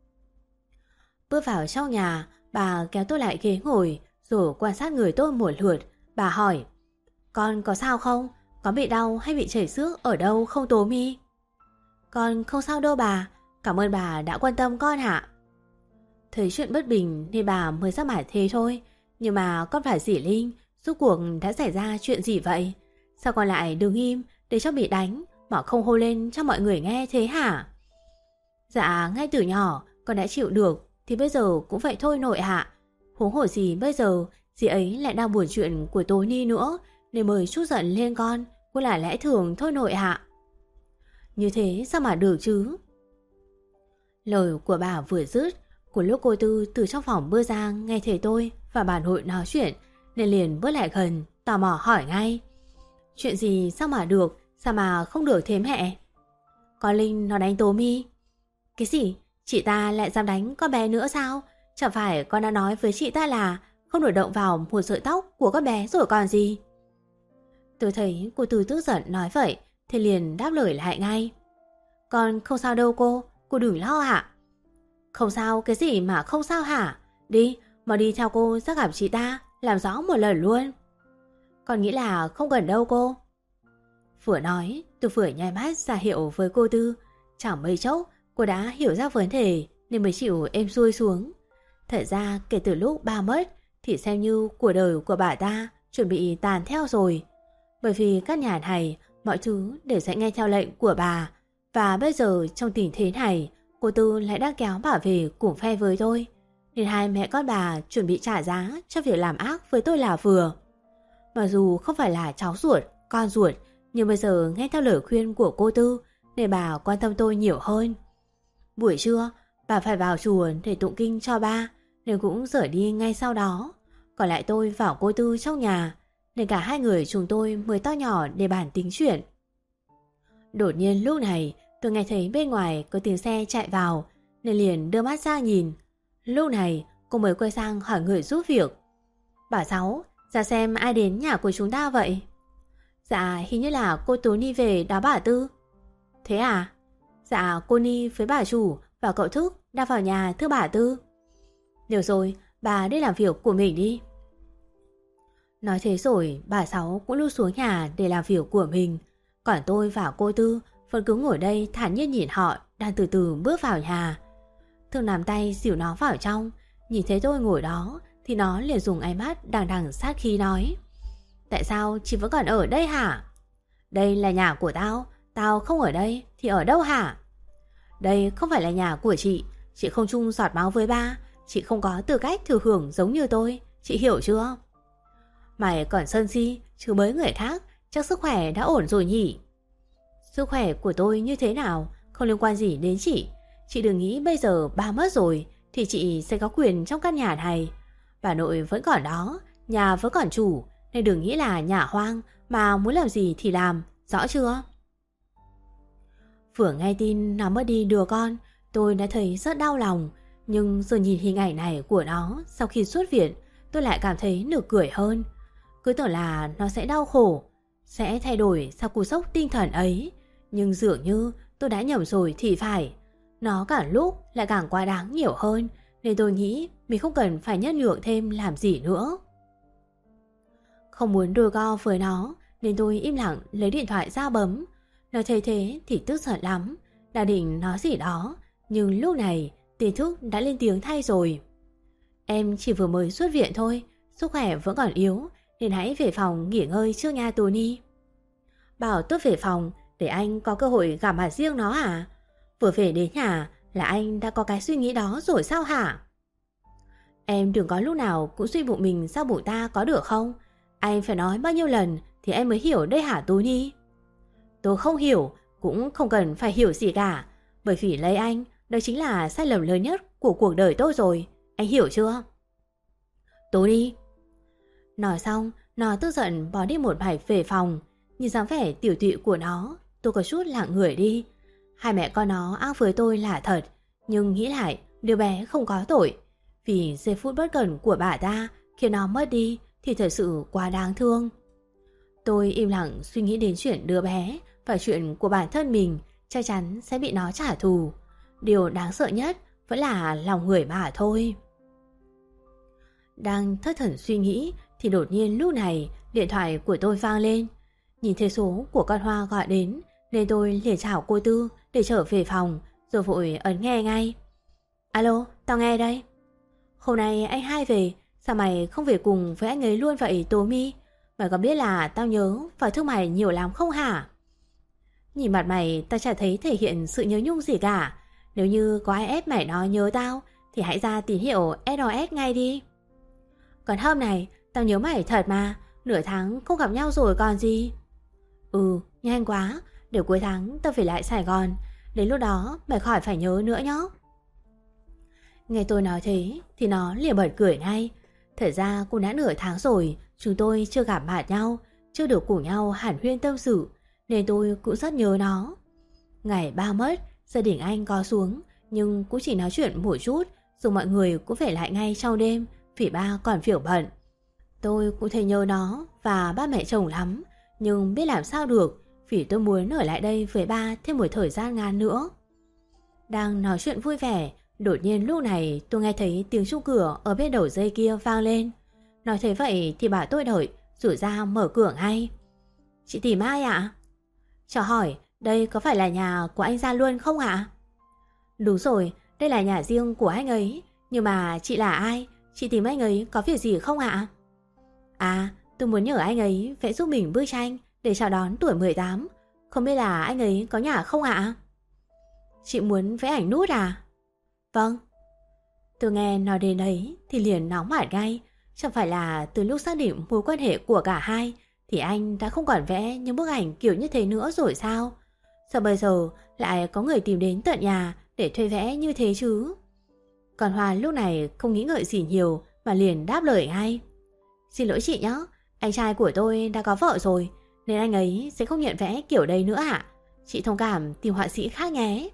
Bước vào trong nhà, bà kéo tôi lại ghế ngồi rồi quan sát người tôi một lượt. Bà hỏi: "Con có sao không? Có bị đau hay bị chảy xước ở đâu không Tố Mi?" "Con không sao đâu bà, cảm ơn bà đã quan tâm con ạ." Thấy chuyện bất bình nên bà mới ra mặt thế thôi. Nhưng mà con phải Dĩ Linh, rốt cuộc đã xảy ra chuyện gì vậy? Sao con lại đứng im để cho bị đánh mà không hô lên cho mọi người nghe thế hả? Dạ ngay từ nhỏ con đã chịu được thì bây giờ cũng vậy thôi nội ạ. Huống hồ gì bây giờ dì ấy lại đang buồn chuyện của Tố Ni nữa nên mới chút giận lên con, cũng là lẽ thường thôi nội ạ. Như thế sao mà được chứ? Lời của bà vừa dứt, của lúc cô Tư từ trong phòng bước ra nghe thấy tôi và bà nội nói chuyện nên liền bước lại gần, tò mò hỏi ngay: "Chuyện gì sao mà được, sao mà không được thế mẹ?" "Con Linh nó đánh Tố Mi." "Cái gì? Chị ta lại dám đánh con bé nữa sao? Chẳng phải con đã nói với chị ta là không được động vào một sợi tóc của con bé rồi còn gì?" Tôi thấy cô Tư tức giận nói vậy thì liền đáp lời lại ngay: "Con không sao đâu cô, cô đừng lo ạ." "Không sao cái gì mà không sao hả? Đi, mau đi theo cô ra gặp chị ta, làm rõ một lần luôn." "Con nghĩ là không cần đâu cô." Vừa nói, tôi vừa nháy mắt ra hiệu với cô Tư. Chẳng mấy chốc, cô đã hiểu ra vấn đề nên mới chịu êm xuôi xuống. Thật ra kể từ lúc ba mất thì xem như cuộc đời của bà ta chuẩn bị tàn theo rồi. Bởi vì các nhà này, mọi thứ đều sẽ nghe theo lệnh của bà. Và bây giờ trong tình thế này, cô Tư lại đang kéo bà về cùng phe với tôi. Nên hai mẹ con bà chuẩn bị trả giá cho việc làm ác với tôi là vừa. Mặc dù không phải là cháu ruột, con ruột, nhưng bây giờ nghe theo lời khuyên của cô Tư nên bà quan tâm tôi nhiều hơn. Buổi trưa, bà phải vào chùa để tụng kinh cho ba nên cũng rời đi ngay sau đó. Còn lại tôi vào cô Tư trong nhà nên cả hai người chúng tôi mới to nhỏ để bàn tính chuyện. Đột nhiên lúc này tôi nghe thấy bên ngoài có tiếng xe chạy vào nên liền đưa mắt ra nhìn. Lúc này cô mới quay sang hỏi người giúp việc: "Bà Sáu, ra xem ai đến nhà của chúng ta vậy?" "Dạ hình như là cô Tố Ni về đó bà Tư." "Thế à?" "Dạ cô Ni với bà chủ và cậu Thức đang vào nhà thưa bà Tư." "Được rồi, bà đi làm việc của mình đi." Nói thế rồi bà Sáu cũng lui xuống nhà để làm việc của mình. Còn tôi và cô Tư vẫn cứ ngồi đây thản nhiên nhìn họ đang từ từ bước vào nhà. Thường nắm tay dìu nó vào trong. Nhìn thấy tôi ngồi đó thì nó liền dùng ánh mắt đằng đằng sát khí nói: "Tại sao chị vẫn còn ở đây hả?" "Đây là nhà của tao, tao không ở đây thì ở đâu hả?" "Đây không phải là nhà của chị, chị không chung giọt máu với ba, chị không có tư cách thừa hưởng giống như tôi, chị hiểu chưa?" "Mày còn sân si chứ bới người khác, chắc sức khỏe đã ổn rồi nhỉ?" "Sức khỏe của tôi như thế nào không liên quan gì đến chị. Chị đừng nghĩ bây giờ ba mất rồi thì chị sẽ có quyền trong căn nhà này. Bà nội vẫn còn đó, nhà vẫn còn chủ, nên đừng nghĩ là nhà hoang mà muốn làm gì thì làm, rõ chưa?" Vừa nghe tin nó mất đi đứa con, tôi đã thấy rất đau lòng. Nhưng giờ nhìn hình ảnh này của nó sau khi xuất viện, tôi lại cảm thấy nực cười hơn. Cứ tưởng là nó sẽ đau khổ, sẽ thay đổi sau cú sốc tinh thần ấy. Nhưng dường như tôi đã nhầm rồi thì phải. Nó càng lúc lại càng quá đáng nhiều hơn, nên tôi nghĩ mình không cần phải nhân nhượng thêm làm gì nữa. Không muốn đôi co với nó nên tôi im lặng lấy điện thoại ra bấm. Nó thấy thế thì tức giận lắm, đã định nói gì đó. Nhưng lúc này Tiền Thức đã lên tiếng thay rồi: "Em chỉ vừa mới xuất viện thôi, sức khỏe vẫn còn yếu nên hãy về phòng nghỉ ngơi trước nha Tony." "Bảo tôi về phòng để anh có cơ hội gặp mặt riêng nó à? Vừa về đến nhà là anh đã có cái suy nghĩ đó rồi sao hả?" "Em đừng có lúc nào cũng suy bụng mình sao bụng ta có được không? Anh phải nói bao nhiêu lần thì em mới hiểu đây hả Tony?" "Tôi không hiểu, cũng không cần phải hiểu gì cả. Bởi vì lấy anh, đó chính là sai lầm lớn nhất của cuộc đời tôi rồi. Anh hiểu chưa?" "Tony." Nói xong, nó tức giận bỏ đi một mạch về phòng. Nhìn dáng vẻ tiểu tụy của nó, tôi có chút lặng người đi. Hai mẹ con nó ác với tôi là thật, nhưng nghĩ lại Đứa bé không có tội, vì giây phút bất cẩn của bà ta khiến nó mất đi thì thật sự quá đáng thương. Tôi im lặng suy nghĩ đến chuyện đứa bé và chuyện của bản thân mình chắc chắn sẽ bị nó trả thù. Điều đáng sợ nhất vẫn là lòng người mà thôi. Đang thất thần suy nghĩ thì đột nhiên lúc này điện thoại của tôi vang lên. Nhìn thấy số của con Hoa gọi đến nên tôi liền chào cô Tư để trở về phòng, rồi vội ấn nghe ngay. Alo, tao nghe đây. Hôm nay anh hai về, sao mày không về cùng với anh ấy luôn vậy Tố Mi? Mày có biết là tao nhớ và thương mày nhiều lắm không hả? Nhìn mặt mày tao chả thấy thể hiện sự nhớ nhung gì cả. Nếu như có ai ép mày nói nhớ tao thì hãy ra tín hiệu ét o ét ngay đi. Còn hôm này tao nhớ mày thật mà, nửa tháng không gặp nhau rồi còn gì. Ừ, nhanh quá, để cuối tháng tao về lại Sài Gòn, đến lúc đó mày khỏi phải nhớ nữa nhé. Nghe tôi nói thế thì nó liền bật cười ngay. Thật ra cũng đã nửa tháng rồi chúng tôi chưa gặp mặt nhau, chưa được cùng nhau hàn huyên tâm sự, nên tôi cũng rất nhớ nó. Ngày ba mất, gia đình anh có xuống, nhưng cũng chỉ nói chuyện một chút, rồi mọi người cũng về lại ngay trong đêm vì ba còn việc bận. Tôi cũng thấy nhớ nó và ba mẹ chồng lắm, nhưng biết làm sao được vì tôi muốn ở lại đây với ba thêm một thời gian ngắn nữa. Đang nói chuyện vui vẻ, đột nhiên lúc này tôi nghe thấy tiếng chuông cửa ở bên đầu dây kia vang lên. Nói thế vậy thì bà tôi đợi, rủ ra mở cửa ngay. Chị tìm ai ạ? Cho hỏi đây có phải là nhà của anh Gia Luân không ạ? Đúng rồi, đây là nhà riêng của anh ấy. Nhưng mà chị là ai? Chị tìm anh ấy có việc gì không ạ? À, tôi muốn nhờ anh ấy vẽ giúp mình bức tranh để chào đón tuổi mười tám. Không biết là anh ấy có nhà không ạ? Chị muốn vẽ ảnh nút à? Vâng. Tôi nghe nói đến đấy thì liền nóng mặt ngay. Chẳng phải là từ lúc xác định mối quan hệ của cả hai thì anh đã không còn vẽ những bức ảnh kiểu như thế nữa rồi sao? Sao bây giờ lại có người tìm đến tận nhà để thuê vẽ như thế chứ? Còn Hoa lúc này không nghĩ ngợi gì nhiều mà liền đáp lời ngay. Xin lỗi chị nhé, anh trai của tôi đã có vợ rồi nên anh ấy sẽ không nhận vẽ kiểu đây nữa ạ. Chị thông cảm tìm họa sĩ khác nhé.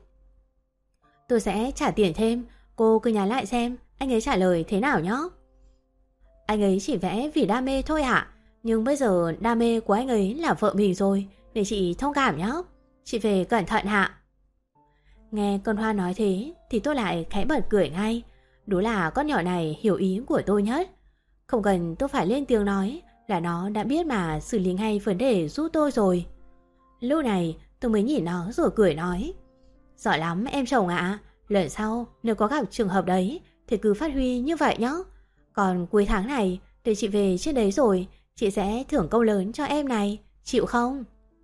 Tôi sẽ trả tiền thêm, cô cứ nhắn lại xem anh ấy trả lời thế nào nhé. Anh ấy chỉ vẽ vì đam mê thôi ạ, nhưng bây giờ đam mê của anh ấy là vợ mình rồi, để chị thông cảm nhé. Chị về cẩn thận hạ. Nghe con Hoa nói thế thì tôi lại khẽ bật cười ngay. Đúng là con nhỏ này hiểu ý của tôi nhất. Không cần tôi phải lên tiếng nói là nó đã biết mà xử lý ngay vấn đề giúp tôi rồi. Lúc này tôi mới nhìn nó rồi cười nói. Giỏi lắm em chồng ạ. Lần sau nếu có gặp trường hợp đấy thì cứ phát huy như vậy nhé. Còn cuối tháng này để chị về trên đấy rồi, chị sẽ thưởng công lớn cho em này, chịu không?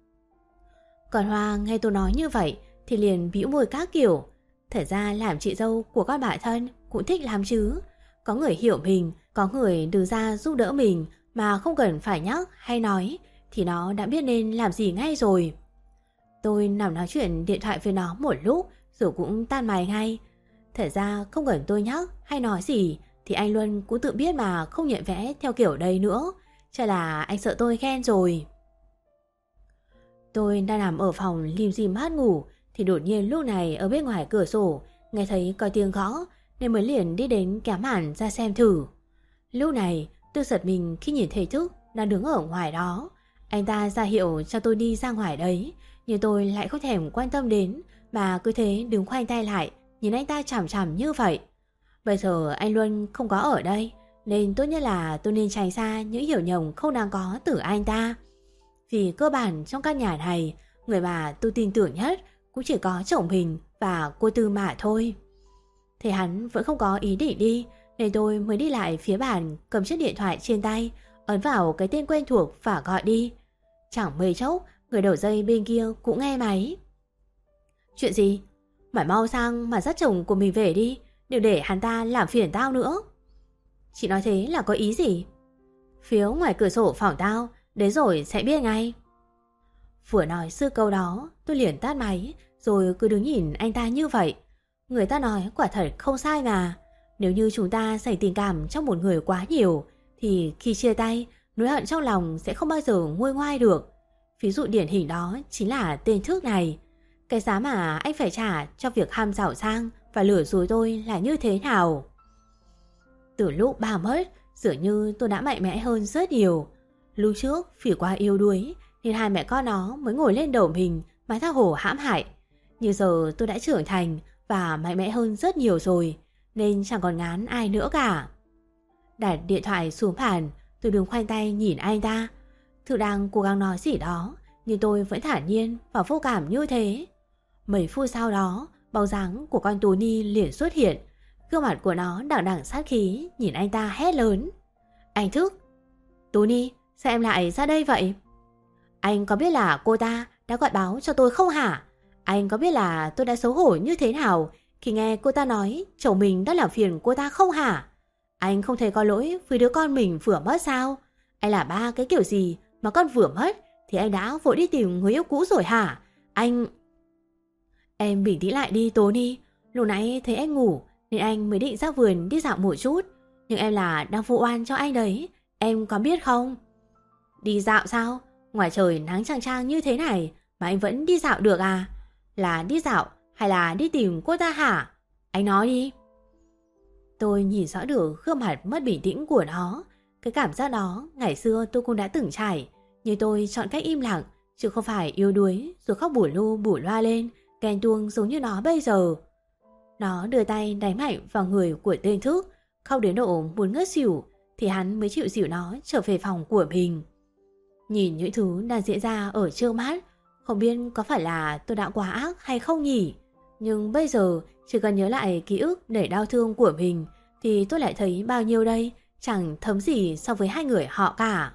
Còn Hoa nghe tôi nói như vậy thì liền bĩu môi các kiểu. Thật ra làm chị dâu của con bạn thân cũng thích lắm chứ. Có người hiểu mình, có người đứng ra giúp đỡ mình mà không cần phải nhắc hay nói thì nó đã biết nên làm gì ngay rồi. Tôi nằm nói chuyện điện thoại với nó một lúc rồi cũng tan mày ngay. Thật ra không cần tôi nhắc hay nói gì thì anh Luân cũng tự biết mà không nhận vẽ theo kiểu đây nữa. Chắc là anh sợ tôi khen rồi. Tôi đang nằm ở phòng lim dim mắt ngủ thì đột nhiên lúc này ở bên ngoài cửa sổ nghe thấy có tiếng gõ nên mới liền đi đến kéo màn ra xem thử. Lúc này tôi giật mình khi nhìn thấy Thức đang đứng ở ngoài đó. Anh ta ra hiệu cho tôi đi ra ngoài đấy, nhưng tôi lại không thèm quan tâm đến mà cứ thế đứng khoanh tay lại nhìn anh ta chằm chằm như vậy. Bây giờ anh Luân không có ở đây nên tốt nhất là tôi nên tránh xa những hiểu nhầm không đáng có từ anh ta. Vì cơ bản trong căn nhà này, người mà tôi tin tưởng nhất cũng chỉ có chồng mình và cô Tư mà thôi. Thế hắn vẫn không có ý định đi nên tôi mới đi lại phía bàn, cầm chiếc điện thoại trên tay, ấn vào cái tên quen thuộc và gọi đi. Chẳng mấy chốc người đầu dây bên kia cũng nghe máy. Chuyện gì? Mày mau sang mà dắt chồng của mình về đi, đừng để hắn ta làm phiền tao nữa. Chị nói thế là có ý gì? Phía ngoài cửa sổ phòng tao, đến rồi sẽ biết ngay. Vừa nói sư câu đó tôi liền tắt máy rồi cứ đứng nhìn anh ta như vậy. Người ta nói quả thật không sai mà. Nếu như chúng ta dành tình cảm trong một người quá nhiều thì khi chia tay, nỗi hận trong lòng sẽ không bao giờ nguôi ngoai được. Ví dụ điển hình đó chính là tên Thức này. Cái giá mà anh phải trả cho việc ham giàu sang và lừa dối tôi là như thế nào. Từ lúc ba mất, dường như tôi đã mạnh mẽ hơn rất nhiều. Lúc trước vì quá yếu đuối nên hai mẹ con nó mới ngồi lên đầu mình mà tha hồ hãm hại. Nhưng giờ tôi đã trưởng thành và mạnh mẽ hơn rất nhiều rồi, nên chẳng còn ngán ai nữa cả. Đặt điện thoại xuống bàn, tôi đứng khoanh tay nhìn anh ta. Thư đang cố gắng nói gì đó, nhưng tôi vẫn thản nhiên và vô cảm như thế. Mấy phút sau đó, bóng dáng của con Tony liền xuất hiện. Gương mặt của nó đằng đằng sát khí, nhìn anh ta hét lớn: Anh Thức! Tony, sao em lại ra đây vậy? Anh có biết là cô ta đã gọi báo cho tôi không hả? Anh có biết là tôi đã xấu hổ như thế nào khi nghe cô ta nói chồng mình đã làm phiền cô ta không hả? Anh không thấy có lỗi với đứa con mình vừa mất sao? Anh là ba cái kiểu gì mà con vừa mất thì anh đã vội đi tìm người yêu cũ rồi hả? Anh... Em bình tĩnh lại đi Tony. Lúc nãy thấy anh ngủ nên anh mới định ra vườn đi dạo một chút. Nhưng em là đang phụ oan cho anh đấy, em có biết không? Đi dạo sao? Ngoài trời nắng chang chang như thế này mà anh vẫn đi dạo được à? Là đi dạo hay là đi tìm cô ta hả? Anh nói đi. Tôi nhìn rõ được gương mặt mất bình tĩnh của nó. Cái cảm giác đó ngày xưa tôi cũng đã từng trải, nhưng tôi chọn cách im lặng, chứ không phải yếu đuối rồi khóc bủa lu bủa loa lên, ghen tuông giống như nó bây giờ. Nó đưa tay đánh mạnh vào người của tên Thức, khóc đến độ muốn ngất xỉu, thì hắn mới chịu dìu nó trở về phòng của mình. Nhìn những thứ đang diễn ra ở trước mắt, không biết có phải là tôi đã quá ác hay không nhỉ? Nhưng bây giờ chỉ cần nhớ lại ký ức đầy đau thương của mình thì tôi lại thấy bao nhiêu đây chẳng thấm gì so với hai người họ cả.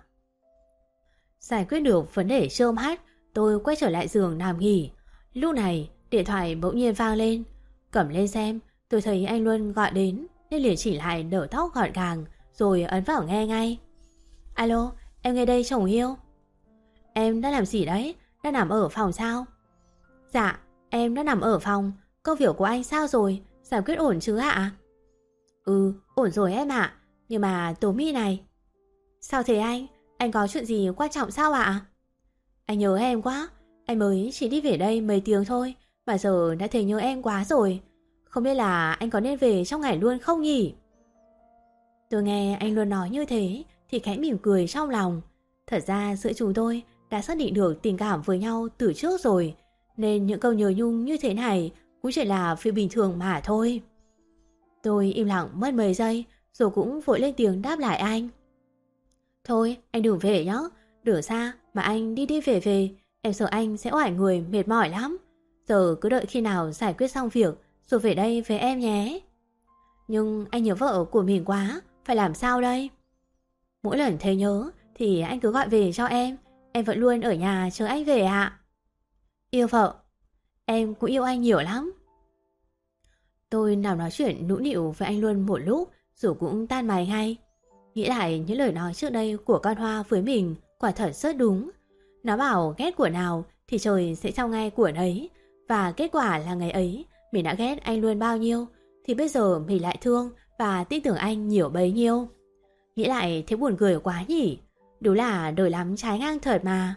Giải quyết được vấn đề trước mắt, tôi quay trở lại giường nằm nghỉ. Lúc này điện thoại bỗng nhiên vang lên. Cầm lên xem, tôi thấy anh Luân gọi đến nên liền chỉ lại đầu tóc gọn gàng rồi ấn vào nghe ngay. Alo, em nghe đây chồng yêu. Em đã làm gì đấy? Đã nằm ở phòng sao? Dạ, em đã nằm ở phòng. Công việc của anh sao rồi? Giải quyết ổn chứ ạ? Ừ, ổn rồi em ạ. Nhưng mà Tố My này... Sao thế anh? Anh có chuyện gì quan trọng sao ạ? Anh nhớ em quá. Anh mới chỉ đi về đây mấy tiếng thôi mà giờ đã thấy nhớ em quá rồi. Không biết là anh có nên về trong ngày luôn không nhỉ? Tôi nghe anh luôn nói như thế thì khẽ mỉm cười trong lòng. Thật ra giữa chúng tôi đã xác định được tình cảm với nhau từ trước rồi, nên những câu nhớ nhung như thế này cũng chỉ là việc bình thường mà thôi. Tôi im lặng mất mấy giây rồi cũng vội lên tiếng đáp lại anh. Thôi anh đừng về nhé, đường xa mà anh đi đi về về, em sợ anh sẽ oải người mệt mỏi lắm. Giờ cứ đợi khi nào giải quyết xong việc rồi về đây với em nhé. Nhưng anh nhớ vợ của mình quá, phải làm sao đây? Mỗi lần thấy nhớ thì anh cứ gọi về cho em. Em vẫn luôn ở nhà chờ anh về ạ. Yêu vợ. Em cũng yêu anh nhiều lắm. Tôi nào nói chuyện nũng nịu với anh Luân một lúc rồi cũng tan mày ngay. Nghĩ lại những lời nói trước đây của con Hoa với mình quả thật rất đúng. Nó bảo ghét của nào thì trời sẽ trao ngay của nấy. Và kết quả là ngày ấy mình đã ghét anh Luân bao nhiêu thì bây giờ mình lại thương và tin tưởng anh nhiều bấy nhiêu. Nghĩ lại thấy buồn cười quá nhỉ. Đúng là đời lắm trái ngang thật mà.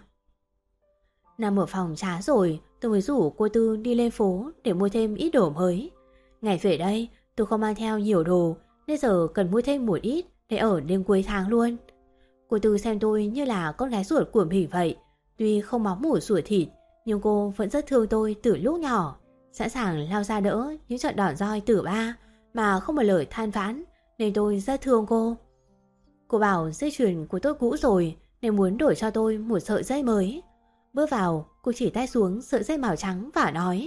Nằm ở phòng chán rồi, tôi mới rủ cô Tư đi lên phố để mua thêm ít đồ mới. Ngày về đây tôi không mang theo nhiều đồ nên giờ cần mua thêm một ít để ở đến cuối tháng luôn. Cô Tư xem tôi như là con gái ruột của mình vậy. Tuy không máu mủ ruột thịt nhưng cô vẫn rất thương tôi từ lúc nhỏ, sẵn sàng lao ra đỡ những trận đòn roi từ ba mà không một lời than vãn, nên tôi rất thương cô. Cô bảo dây chuyền của tôi cũ rồi nên muốn đổi cho tôi một sợi dây mới. Bước vào, cô chỉ tay xuống sợi dây màu trắng và nói: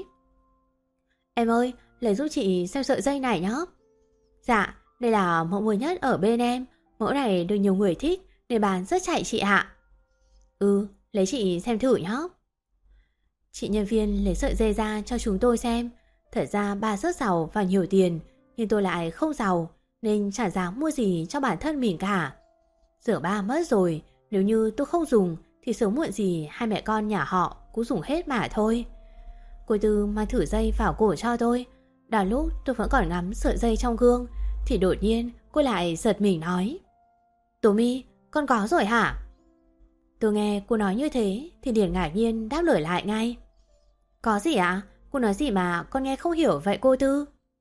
Em ơi, lấy giúp chị xem sợi dây này nhé. Dạ, đây là mẫu mới nhất ở bên em. Mẫu này được nhiều người thích nên bán rất chạy chị ạ. Ừ, lấy chị xem thử nhé. Chị nhân viên lấy sợi dây ra cho chúng tôi xem. Thật ra bà rất giàu và nhiều tiền, nhưng tôi lại không giàu nên chẳng dám mua gì cho bản thân mình cả. Giờ ba mất rồi, nếu như tôi không dùng thì sớm muộn gì hai mẹ con nhà họ cũng dùng hết mà thôi. Cô Tư mang thử dây vào cổ cho tôi. Đào lúc tôi vẫn còn ngắm sợi dây trong gương thì đột nhiên cô lại giật mình nói: Tố My, con có rồi hả? Tôi nghe cô nói như thế thì liền ngạc nhiên đáp lời lại ngay: Có gì ạ? À? Cô nói gì mà con nghe không hiểu vậy cô Tư?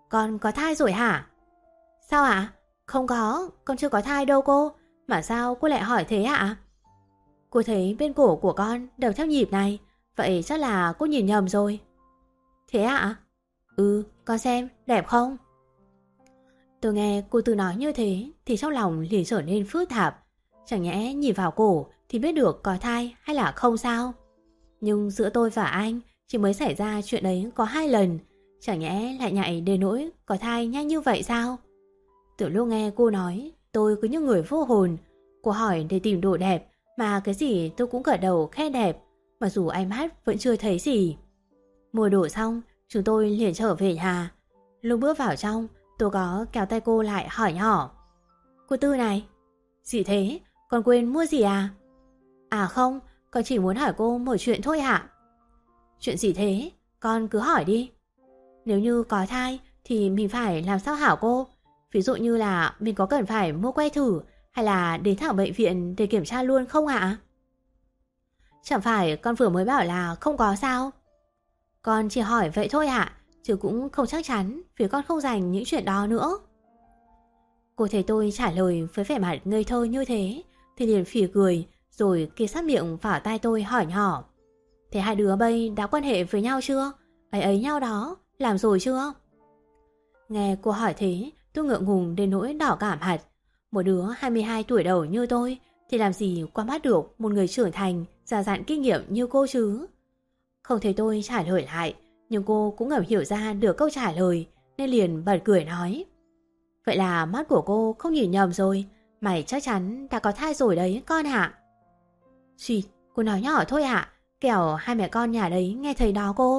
con có thai rồi hả? Sao ạ? Không có, con chưa có thai đâu cô. Mà sao cô lại hỏi thế ạ? Cô thấy bên cổ của con đều theo nhịp này, vậy chắc là cô nhìn nhầm rồi. Thế ạ? Ừ, con xem, đẹp không? Tôi nghe cô Tư nói như thế thì trong lòng liền trở nên phức tạp. Chẳng nhẽ nhìn vào cổ thì biết được có thai hay là không sao? Nhưng giữa tôi và anh chỉ mới xảy ra chuyện đấy có hai lần, chẳng nhẽ lại nhạy đến nỗi có thai nhanh như vậy sao? Từ lúc nghe cô nói, tôi cứ như người vô hồn. Cô hỏi để tìm đồ đẹp, mà cái gì tôi cũng gật đầu khen đẹp, mặc dù ánh mắt vẫn chưa thấy gì. Mua đồ xong, chúng tôi liền trở về nhà. Lúc bước vào trong, tôi có kéo tay cô lại hỏi nhỏ. Cô Tư này, gì thế? Con quên mua gì à? À không, con chỉ muốn hỏi cô một chuyện thôi hả? Chuyện gì thế? Con cứ hỏi đi. Nếu như có thai thì mình phải làm sao hảo cô? Ví dụ như là mình có cần phải mua que thử hay là đến thẳng bệnh viện để kiểm tra luôn không ạ? Chẳng phải con vừa mới bảo là không có sao? Con chỉ hỏi vậy thôi ạ, chứ cũng không chắc chắn vì con không dành những chuyện đó nữa. Cô thấy tôi trả lời với vẻ mặt ngây thơ như thế thì liền phì cười rồi kề sát miệng vào tai tôi hỏi nhỏ. Thế hai đứa bây đã quan hệ với nhau chưa? Ấy ấy nhau đó, làm rồi chưa? Nghe cô hỏi thế, tôi ngượng ngùng đến nỗi đỏ cả mặt. Một đứa hai mươi hai tuổi đầu như tôi thì làm gì qua mắt được một người trưởng thành, già dặn kinh nghiệm như cô chứ? Không thấy tôi trả lời lại, nhưng cô cũng ngầm hiểu ra được câu trả lời nên liền bật cười nói. Vậy là mắt của cô không nhìn nhầm rồi, mày chắc chắn đã có thai rồi đấy con hả? Xuyệt, cô nói nhỏ thôi ạ, kẻo hai mẹ con nhà đấy nghe thấy đó cô.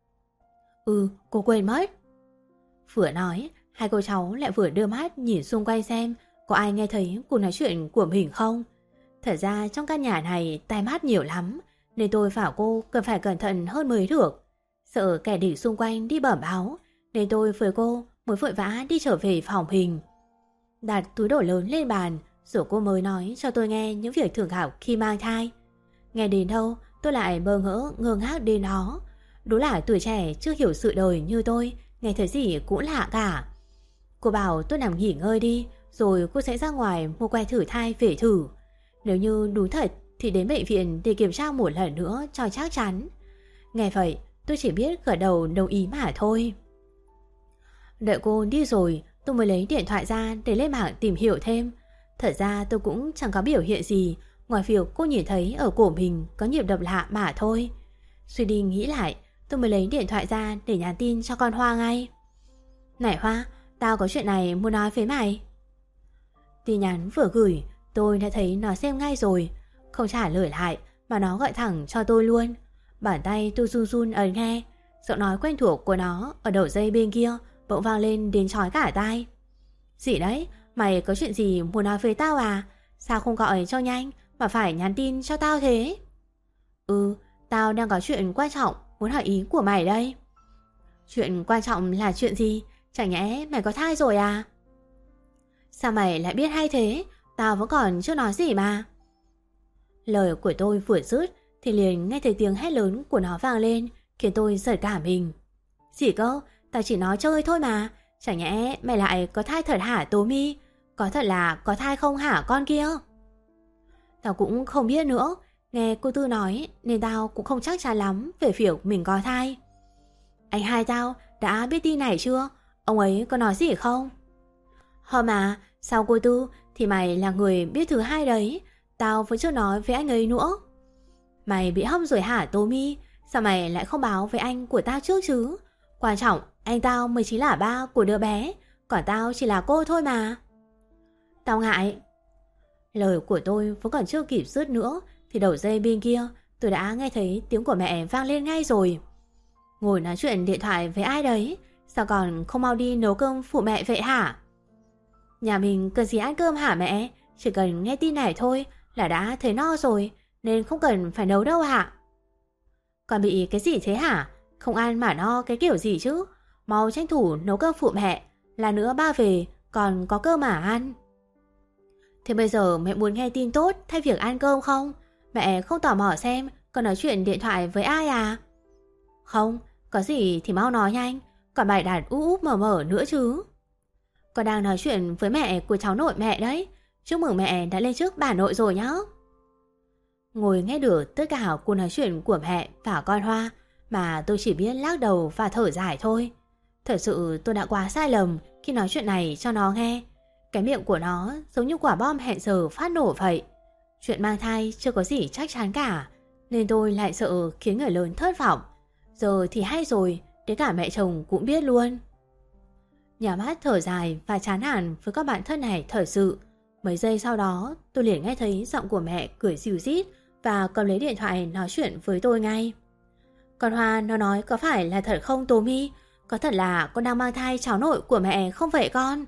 Ừ, cô quên mất. Vừa nói, hai cô cháu lại vừa đưa mắt nhìn xung quanh xem có ai nghe thấy cuộc nói chuyện của mình không. Thật ra trong căn nhà này tai mắt nhiều lắm, nên tôi bảo cô cần phải cẩn thận hơn mới được. Sợ kẻ địch xung quanh đi bẩm báo, nên tôi với cô mới vội vã đi trở về phòng mình. Đặt túi đồ lớn lên bàn, rồi cô mới nói cho tôi nghe những việc thường gặp khi mang thai. Nghe đến đâu tôi lại bơ ngỡ ngơ ngác đến đó. Đúng là tuổi trẻ chưa hiểu sự đời như tôi, nghe thấy gì cũng lạ cả. Cô bảo tôi nằm nghỉ ngơi đi, rồi cô sẽ ra ngoài mua que thử thai về thử. Nếu như đúng thật thì đến bệnh viện để kiểm tra một lần nữa cho chắc chắn. Nghe vậy tôi chỉ biết gật đầu đồng ý mà thôi. Đợi cô đi rồi, tôi mới lấy điện thoại ra để lên mạng tìm hiểu thêm. Thật ra tôi cũng chẳng có biểu hiện gì ngoài việc cô nhìn thấy ở cổ mình có nhịp đập lạ mà thôi. Suy đi nghĩ lại, tôi mới lấy điện thoại ra để nhắn tin cho con Hoa ngay. Này Hoa, tao có chuyện này muốn nói với mày. Tin nhắn vừa gửi, tôi đã thấy nó xem ngay rồi. Không trả lời lại mà nó gọi thẳng cho tôi luôn. Bàn tay tôi run run ấn nghe. Giọng nói quen thuộc của nó ở đầu dây bên kia bỗng vang lên đến chói cả tai. Gì đấy, mày có chuyện gì muốn nói với tao à? Sao không gọi cho nhanh mà phải nhắn tin cho tao thế? Ừ, tao đang có chuyện quan trọng muốn hỏi ý của mày đây. Chuyện quan trọng là chuyện gì? Chẳng nhẽ mày có thai rồi à? Sao mày lại biết hay thế? Tao vẫn còn chưa nói gì mà. Lời của tôi vừa dứt thì liền nghe thấy tiếng hét lớn của nó vang lên, khiến tôi giật cả mình. Gì cơ? Tao chỉ nói chơi thôi mà. Chẳng nhẽ mày lại có thai thật hả Tố Mi? Có thật là có thai không hả con kia? Tao cũng không biết nữa. Nghe cô Tư nói nên tao cũng không chắc chắn lắm về việc mình có thai. Anh hai tao đã biết tin này chưa? Ông ấy có nói gì không? Hờ mà, sao cô Tư thì mày là người biết thứ hai đấy. Tao vẫn chưa nói với anh ấy nữa. Mày bị hâm rồi hả Tố Mi? Sao mày lại không báo với anh của tao trước chứ? Quan trọng anh tao mới chỉ là ba của đứa bé, còn tao chỉ là cô thôi mà. Tao ngại. Lời của tôi vẫn còn chưa kịp dứt nữa thì đầu dây bên kia tôi đã nghe thấy tiếng của mẹ vang lên ngay rồi. Ngồi nói chuyện điện thoại với ai đấy? Sao còn không mau đi nấu cơm phụ mẹ vậy hả? Nhà mình cần gì ăn cơm hả mẹ? Chỉ cần nghe tin này thôi là đã thấy no rồi, nên không cần phải nấu đâu hả? Còn bị cái gì thế hả? Không ăn mà no cái kiểu gì chứ? Mau tranh thủ nấu cơm phụ mẹ, là nữa ba về còn có cơm mà ăn. Thế bây giờ mẹ muốn nghe tin tốt thay việc ăn cơm không? Mẹ không tò mò xem con nói chuyện điện thoại với ai à? Không, có gì thì mau nói nhanh. còn bài đặt ú úp mở mở nữa chứ. Con đang nói chuyện với mẹ của cháu nội mẹ đấy. Chúc mừng mẹ đã lên trước bà nội rồi nhá. Ngồi nghe được tất cả cuộc nói chuyện của mẹ và con Hoa mà tôi chỉ biết lắc đầu và thở dài thôi. Thật sự tôi đã quá sai lầm khi nói chuyện này cho nó nghe. Cái miệng của nó giống như quả bom hẹn giờ phát nổ vậy. Chuyện mang thai chưa có gì chắc chắn cả, nên tôi lại sợ khiến người lớn thất vọng. Giờ thì hay rồi, đến cả mẹ chồng cũng biết luôn. Nhà mắt thở dài và chán nản với các bạn thân này thật sự. Mấy giây sau đó tôi liền nghe thấy giọng của mẹ cười dịu rít và cầm lấy điện thoại nói chuyện với tôi ngay. Con Hoa nó nói có phải là thật không Tố My? Có thật là con đang mang thai cháu nội của mẹ không vậy con?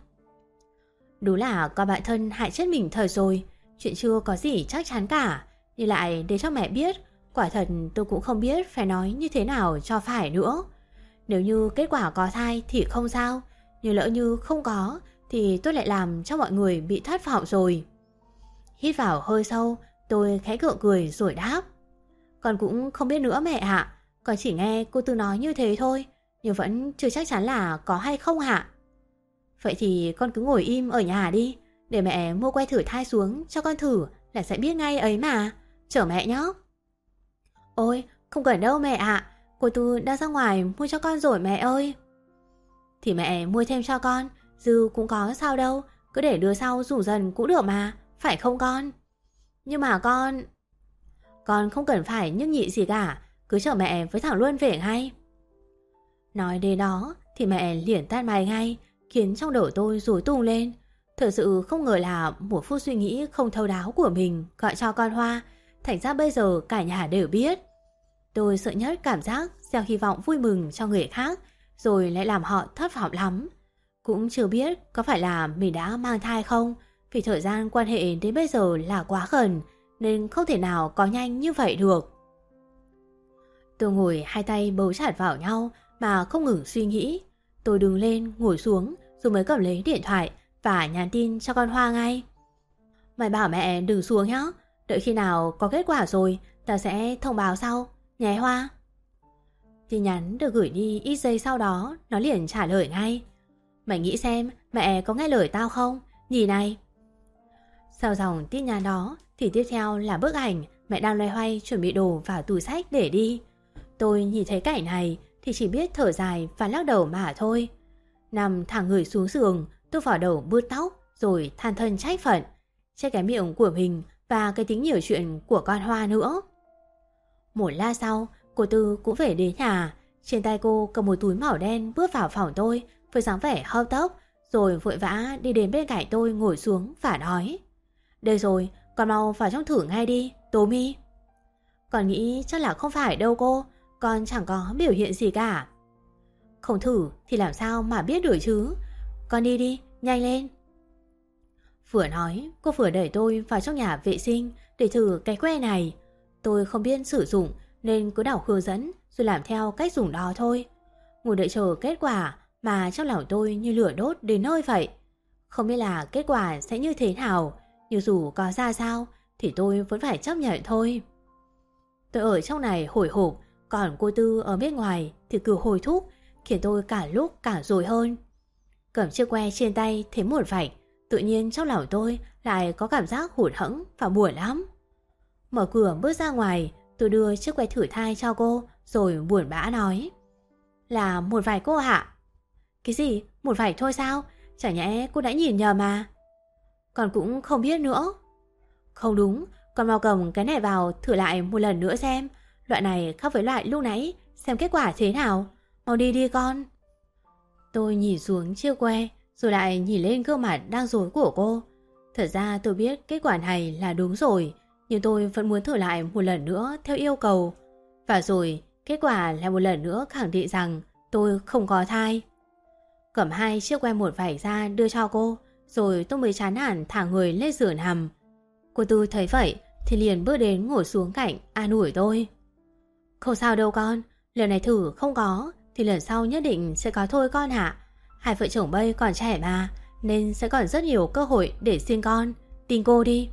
Đúng là con bạn thân hại chết mình thật rồi. Chuyện chưa có gì chắc chắn cả, nhưng lại để cho mẹ biết. Quả thật tôi cũng không biết phải nói như thế nào cho phải nữa. Nếu như kết quả có thai thì không sao, nhưng lỡ như không có thì tôi lại làm cho mọi người bị thất vọng rồi. Hít vào hơi sâu, tôi khẽ gượng cười rồi đáp. Con cũng không biết nữa mẹ ạ. Con chỉ nghe cô Tư nói như thế thôi, nhưng vẫn chưa chắc chắn là có hay không ạ. Vậy thì con cứ ngồi im ở nhà đi, để mẹ mua que thử thai xuống cho con thử là sẽ biết ngay ấy mà. Chở mẹ nhé. Ôi, không cần đâu mẹ ạ. Cô Tư đã ra ngoài mua cho con rồi mẹ ơi. Thì mẹ mua thêm cho con, dư cũng có sao đâu. Cứ để đưa sau rủ dần cũng được mà, phải không con? Nhưng mà con... Con không cần phải nhức nhị gì cả, cứ chở mẹ với thằng Luân về ngay. Nói đến đó thì mẹ liền tắt máy ngay, khiến trong đầu tôi rối tung lên. Thật sự không ngờ là một phút suy nghĩ không thấu đáo của mình gọi cho con Hoa, thành ra bây giờ cả nhà đều biết. Tôi sợ nhất cảm giác gieo hy vọng vui mừng cho người khác, rồi lại làm họ thất vọng lắm. Cũng chưa biết có phải là mình đã mang thai không, vì thời gian quan hệ đến bây giờ là quá gần, nên không thể nào có nhanh như vậy được. Tôi ngồi hai tay bấu chặt vào nhau mà không ngừng suy nghĩ. Tôi đứng lên ngồi xuống rồi mới cầm lấy điện thoại và nhắn tin cho con Hoa ngay. Mày bảo mẹ đừng xuống nhá, đợi khi nào có kết quả rồi ta sẽ thông báo sau nhé Hoa. Tin nhắn được gửi đi ít giây sau đó, nó liền trả lời ngay. Mày nghĩ xem mẹ có nghe lời tao không? Nhìn này. Sau dòng tin nhắn đó thì tiếp theo là bức ảnh mẹ đang loay hoay chuẩn bị đồ vào tủ sách để đi. Tôi nhìn thấy cảnh này thì chỉ biết thở dài và lắc đầu mà thôi. Nằm thẳng người xuống giường, tôi vào đầu bứt tóc rồi than thân trách phận, trách cái miệng của mình và cái tính nhiều chuyện của con Hoa nữa. Một lát sau, cô Tư cũng về đến nhà. Trên tay cô cầm một túi màu đen bước vào phòng tôi với dáng vẻ hấp tốc, rồi vội vã đi đến bên cạnh tôi ngồi xuống và nói. Đây rồi, con mau vào trong thử ngay đi, Tố My. Con nghĩ chắc là không phải đâu cô, con chẳng có biểu hiện gì cả. Không thử thì làm sao mà biết được chứ. Con đi đi, nhanh lên. Vừa nói, cô vừa đẩy tôi vào trong nhà vệ sinh để thử cái que này. Tôi không biết sử dụng nên cứ đọc hướng dẫn rồi làm theo cách dùng đó thôi. Ngồi đợi chờ kết quả mà trong lòng tôi như lửa đốt đến nơi vậy. Không biết là kết quả sẽ như thế nào, nhưng dù có ra sao thì tôi vẫn phải chấp nhận thôi. Tôi ở trong này hồi hộp, còn cô Tư ở bên ngoài thì cứ hồi thúc, khiến tôi cả lúc càng rối hơn. Cầm chiếc que trên tay thấy một vạch, tự nhiên trong lòng tôi lại có cảm giác hụt hẫng và buồn lắm. Mở cửa bước ra ngoài, tôi đưa chiếc que thử thai cho cô rồi buồn bã nói. Là một vạch cô ạ? Cái gì? Một vạch thôi sao? Chẳng nhẽ cô đã nhìn nhầm mà. Con cũng không biết nữa. Không đúng, con mau cầm cái này vào thử lại một lần nữa xem. Loại này khác với loại lúc nãy, xem kết quả thế nào. Mau đi đi con. Tôi nhìn xuống chiếc que rồi lại nhìn lên gương mặt đang rối của cô. Thật ra tôi biết kết quả này là đúng rồi, nhưng tôi vẫn muốn thử lại một lần nữa theo yêu cầu. Và rồi kết quả là một lần nữa khẳng định rằng tôi không có thai. Cầm hai chiếc que một vạch ra đưa cho cô, rồi tôi mới chán nản thả người lên giường nằm. Cô Tư thấy vậy thì liền bước đến ngồi xuống cạnh an ủi tôi. Không sao đâu con, lần này thử không có thì lần sau nhất định sẽ có thôi con ạ. Hai vợ chồng bây còn trẻ mà, nên sẽ còn rất nhiều cơ hội để sinh con, tin cô đi.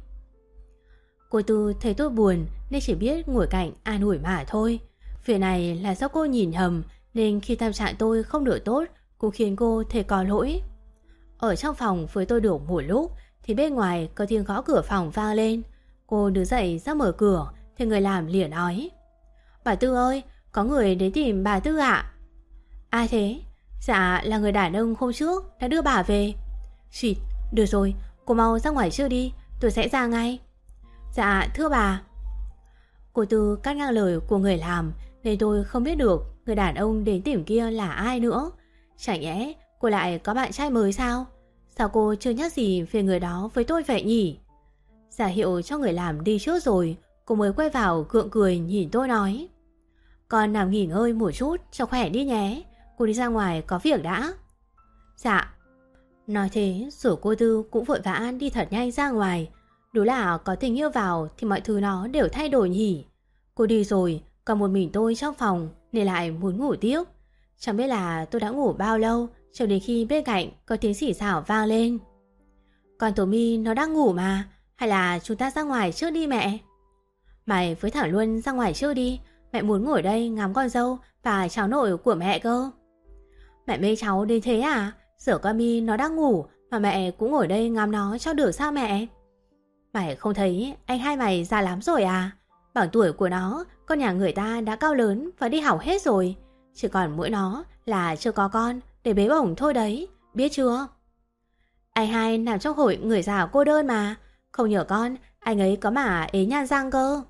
Cô Tư thấy tôi buồn nên chỉ biết ngồi cạnh an ủi mà thôi. Việc này là do cô nhìn nhầm, nên khi tâm trạng tôi không được tốt cũng khiến cô thấy có lỗi. Ở trong phòng với tôi được một lúc thì bên ngoài có tiếng gõ cửa phòng vang lên. Cô đứng dậy ra mở cửa thì người làm liền nói: "Bà Tư ơi, có người đến tìm bà Tư ạ." "Ai thế?" "Dạ là người đàn ông hôm trước đã đưa bà về." "Xịt, được rồi, cô mau ra ngoài trước đi, tôi sẽ ra ngay." "Dạ thưa bà." Cô Tư cắt ngang lời của người làm nên tôi không biết được người đàn ông đến tìm kia là ai nữa. Chẳng nhẽ cô lại có bạn trai mới sao? Sao cô chưa nhắc gì về người đó với tôi vậy nhỉ? Giả hiệu cho người làm đi trước rồi, cô mới quay vào gượng cười nhìn tôi nói: "Con nằm nghỉ ngơi một chút cho khỏe đi nhé, cô đi ra ngoài có việc đã." "Dạ." Nói thế rồi cô Tư cũng vội vã đi thật nhanh ra ngoài. Đúng là có tình yêu vào thì mọi thứ nó đều thay đổi nhỉ. Cô đi rồi, còn một mình tôi trong phòng nên lại muốn ngủ tiếp. Chẳng biết là tôi đã ngủ bao lâu cho đến khi bên cạnh có tiếng xì xào vang lên. "Con Tố My nó đang ngủ mà, hay là chúng ta ra ngoài trước đi mẹ?" "Mày với thẳng luôn ra ngoài trước đi, mẹ muốn ngồi đây ngắm con dâu và cháu nội của mẹ cơ." "Mẹ mê cháu đến thế à? Giờ con My nó đang ngủ mà mẹ cũng ngồi đây ngắm nó cho được sao mẹ?" "Mày không thấy anh hai mày già lắm rồi à? Bằng tuổi của nó, con nhà người ta đã cao lớn và đi học hết rồi. Chỉ còn mỗi nó là chưa có con để bế bổng thôi đấy, biết chưa?" "Anh hai nằm trong hội người già cô đơn mà, không nhờ con, anh ấy có mà ế nhan răng cơ."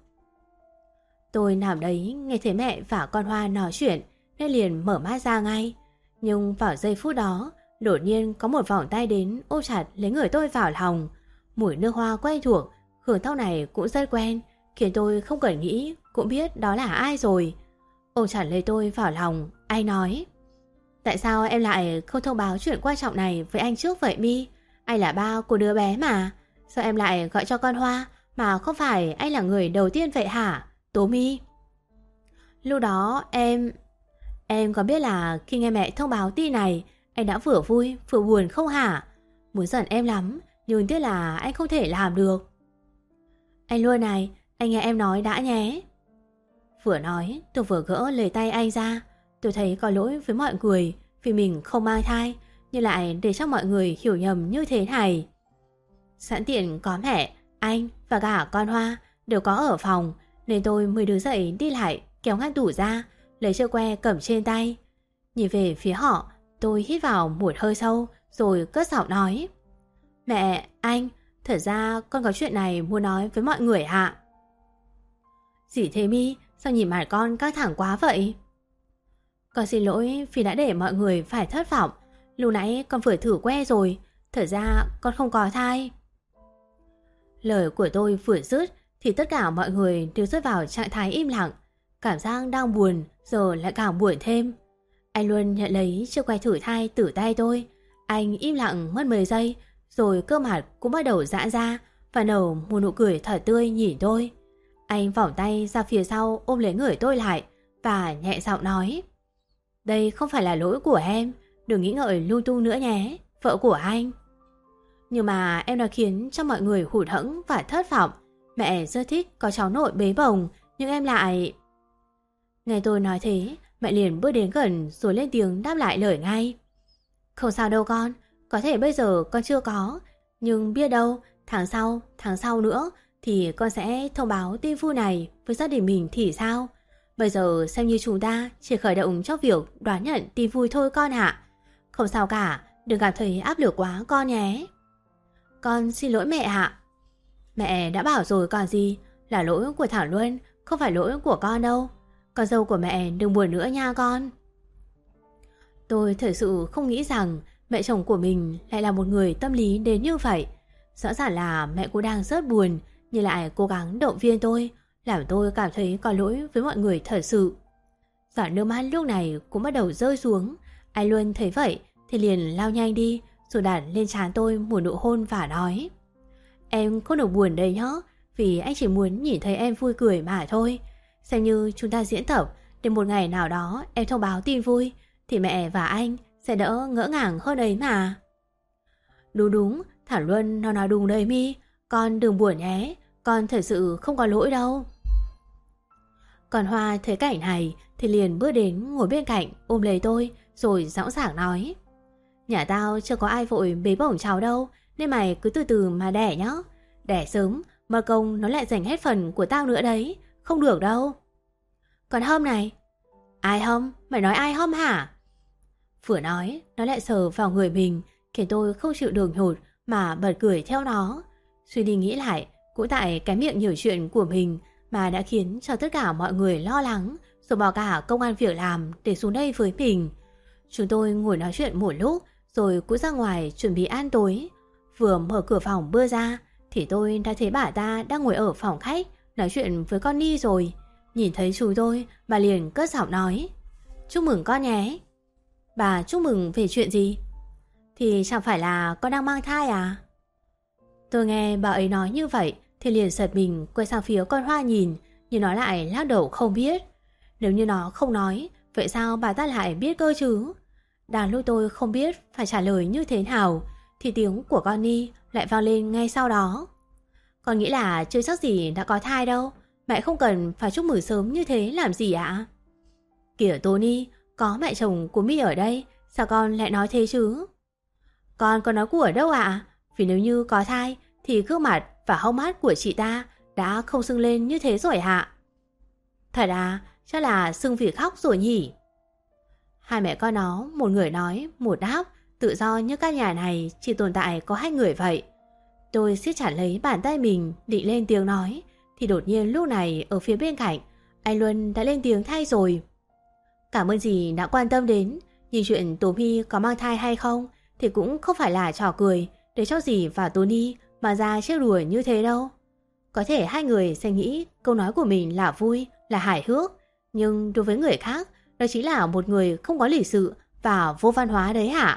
Tôi nằm đấy nghe thấy mẹ và con Hoa nói chuyện nên liền mở mắt ra ngay. Nhưng vào giây phút đó, đột nhiên có một vòng tay đến ôm chặt lấy người tôi vào lòng. Mùi nước hoa quen thuộc, hương tóc này cũng rất quen, khiến tôi không cần nghĩ cũng biết đó là ai rồi. Ôm chặt lấy tôi vào lòng, anh nói: "Tại sao em lại không thông báo chuyện quan trọng này với anh trước vậy My? Anh là ba của đứa bé mà. Sao em lại gọi cho con Hoa mà không phải anh là người đầu tiên vậy hả, Tố My?" Lúc đó em... Em có biết là khi nghe mẹ thông báo tin này, anh đã vừa vui vừa buồn không hả? Muốn giận em lắm, nhưng tiếc là anh không thể làm được. "Anh Luân này, anh nghe em nói đã nhé." Vừa nói, tôi vừa gỡ lời tay anh ra. Tôi thấy có lỗi với mọi người vì mình không mang thai, nhưng lại để cho mọi người hiểu nhầm như thế này. Sẵn tiện có mẹ, anh và cả con Hoa đều có ở phòng, nên tôi mới đứng dậy đi lại kéo ngăn tủ ra, lấy chiếc que cầm trên tay. Nhìn về phía họ, tôi hít vào một hơi sâu rồi cất giọng nói: "Mẹ, anh, thật ra con có chuyện này muốn nói với mọi người ạ." "Gì thế My, sao nhìn mặt con căng thẳng quá vậy?" "Con xin lỗi vì đã để mọi người phải thất vọng. Lúc nãy con vừa thử que rồi, thật ra con không có thai." Lời của tôi vừa dứt thì tất cả mọi người đều rơi vào trạng thái im lặng. Cảm giác đang buồn giờ lại càng buồn thêm. Anh Luân nhận lấy chiếc que thử thai từ tay tôi. Anh im lặng mất mấy giây, rồi cơ mặt cũng bắt đầu giãn ra và nở một nụ cười thật tươi nhìn tôi. Anh vòng tay ra phía sau ôm lấy người tôi lại và nhẹ giọng nói: "Đây không phải là lỗi của em, đừng nghĩ ngợi lung tung nữa nhé, vợ của anh." Nhưng mà em đã khiến cho mọi người hụt hẫng và thất vọng. Mẹ rất thích có cháu nội bế bồng, nhưng em lại... Nghe tôi nói thế, mẹ liền bước đến gần rồi lên tiếng đáp lại lời ngay: "Không sao đâu con, có thể bây giờ con chưa có, nhưng biết đâu tháng sau, tháng sau nữa thì con sẽ thông báo tin vui này với gia đình mình thì sao? Bây giờ xem như chúng ta chỉ khởi động cho việc đoán nhận tin vui thôi con ạ. Không sao cả, đừng cảm thấy áp lực quá con nhé." "Con xin lỗi mẹ ạ." "Mẹ đã bảo rồi còn gì, là lỗi của Thảo Luân, không phải lỗi của con đâu. Con dâu của mẹ đừng buồn nữa nha con." Tôi thật sự không nghĩ rằng mẹ chồng của mình lại là một người tâm lý đến như vậy. Rõ ràng là mẹ cũng đang rất buồn, nhưng lại cố gắng động viên tôi, làm tôi cảm thấy có lỗi với mọi người thật sự. Giọt nước mắt lúc này cũng bắt đầu rơi xuống. Anh Luân thấy vậy thì liền lao nhanh đi, rồi đặt lên trán tôi một nụ hôn và nói: "Em không được buồn đây nhá, vì anh chỉ muốn nhìn thấy em vui cười mà thôi. Xem như chúng ta diễn tập, để một ngày nào đó em thông báo tin vui thì mẹ và anh sẽ đỡ ngỡ ngàng hơn ấy mà." "Đúng đúng, Thảo Luân nó nói đúng đấy My, con đừng buồn nhé, con thật sự không có lỗi đâu." Còn Hoa thấy cảnh này thì liền bước đến ngồi bên cạnh ôm lấy tôi rồi dõng dạc nói: Nhà tao chưa có ai vội bế bổng cháu đâu, nên mày cứ từ từ mà đẻ nhá. Đẻ sớm, mất công nó lại giành hết phần của tao nữa đấy, không được đâu. Còn Hâm này. Ai Hâm? Mày nói ai Hâm hả? Vừa nói, nó lại sờ vào người mình, khiến tôi không chịu được nhột mà bật cười theo nó. Suy đi nghĩ lại, cũng tại cái miệng nhiều chuyện của mình mà đã khiến cho tất cả mọi người lo lắng, rồi bỏ cả công ăn việc làm để xuống đây với mình. Chúng tôi ngồi nói chuyện một lúc, rồi cũng ra ngoài chuẩn bị ăn tối. Vừa mở cửa phòng bước ra, thì tôi đã thấy bà ta đang ngồi ở phòng khách nói chuyện với con Ni rồi. Nhìn thấy chúng tôi, bà liền cất giọng nói: Chúc mừng con nhé. Bà chúc mừng về chuyện gì? Thì chẳng phải là con đang mang thai à? Tôi nghe bà ấy nói như vậy thì liền giật mình quay sang phía con Hoa nhìn, nhưng nó lại lắc đầu không biết. Nếu như nó không nói, vậy sao bà ta lại biết cơ chứ? Đang lúc tôi không biết phải trả lời như thế nào, thì tiếng của con Ni lại vang lên ngay sau đó. Con nghĩ là chưa chắc gì đã có thai đâu, mẹ không cần phải chúc mừng sớm như thế làm gì ạ? Kìa Tony, có mẹ chồng của My ở đây, sao con lại nói thế chứ? Con có nói của đâu ạ? Vì nếu như có thai thì gương mặt và hốc mắt của chị ta đã không sưng lên như thế rồi ạ. Thật à, chắc là sưng vì khóc rồi nhỉ? Hai mẹ con nó, một người nói, một đáp, tự do như căn nhà này chỉ tồn tại có hai người vậy. Tôi siết chặt lấy bàn tay mình định lên tiếng nói, thì đột nhiên lúc này ở phía bên cạnh, anh Luân đã lên tiếng thay rồi. Cảm ơn dì đã quan tâm đến, nhưng chuyện Tố My có mang thai hay không thì cũng không phải là trò cười để cho dì và Tony mà ra chiếc đùa như thế đâu. Có thể hai người sẽ nghĩ câu nói của mình là vui, là hài hước, nhưng đối với người khác, đó chính là một người không có lịch sự và vô văn hóa đấy hả?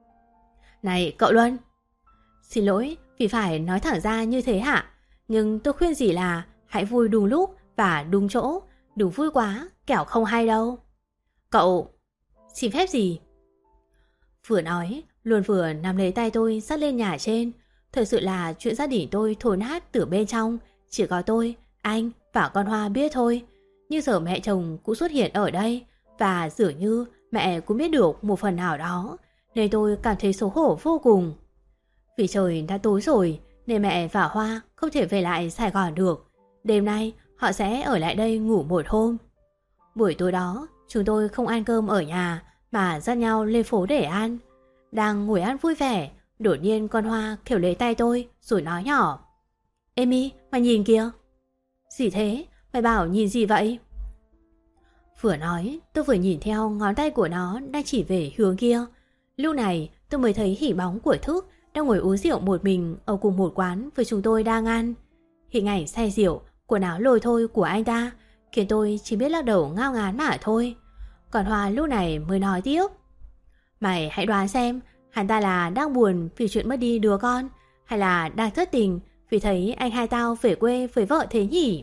Này cậu Luân, xin lỗi vì phải nói thẳng ra như thế hả? Nhưng tôi khuyên dì là hãy vui đúng lúc và đúng chỗ, đừng vui quá, kẻo không hay đâu. Cậu, xin phép gì? Vừa nói, Luân vừa nắm lấy tay tôi dắt lên nhà trên. Thật sự là chuyện gia đình tôi thối nát từ bên trong, chỉ có tôi, anh và con Hoa biết thôi. Nhưng giờ mẹ chồng cũng xuất hiện ở đây, và dường như mẹ cũng biết được một phần nào đó, nên tôi cảm thấy xấu hổ vô cùng. Vì trời đã tối rồi, nên mẹ và Hoa không thể về lại Sài Gòn được. Đêm nay họ sẽ ở lại đây ngủ một hôm. Buổi tối đó, chúng tôi không ăn cơm ở nhà mà dắt nhau lên phố để ăn. Đang ngồi ăn vui vẻ, đột nhiên con Hoa khều lấy tay tôi rồi nói nhỏ: Amy, mày nhìn kìa. Gì thế? Mày bảo nhìn gì vậy? Vừa nói, tôi vừa nhìn theo ngón tay của nó đang chỉ về hướng kia. Lúc này tôi mới thấy hình bóng của Thức đang ngồi uống rượu một mình ở cùng một quán với chúng tôi đang ăn. Hình ảnh say rượu, quần áo lôi thôi của anh ta khiến tôi chỉ biết lắc đầu ngao ngán mà thôi. Còn Hoa lúc này mới nói tiếp: Mày hãy đoán xem, hắn ta là đang buồn vì chuyện mất đi đứa con, hay là đang thất tình vì thấy anh hai tao về quê với vợ thế nhỉ?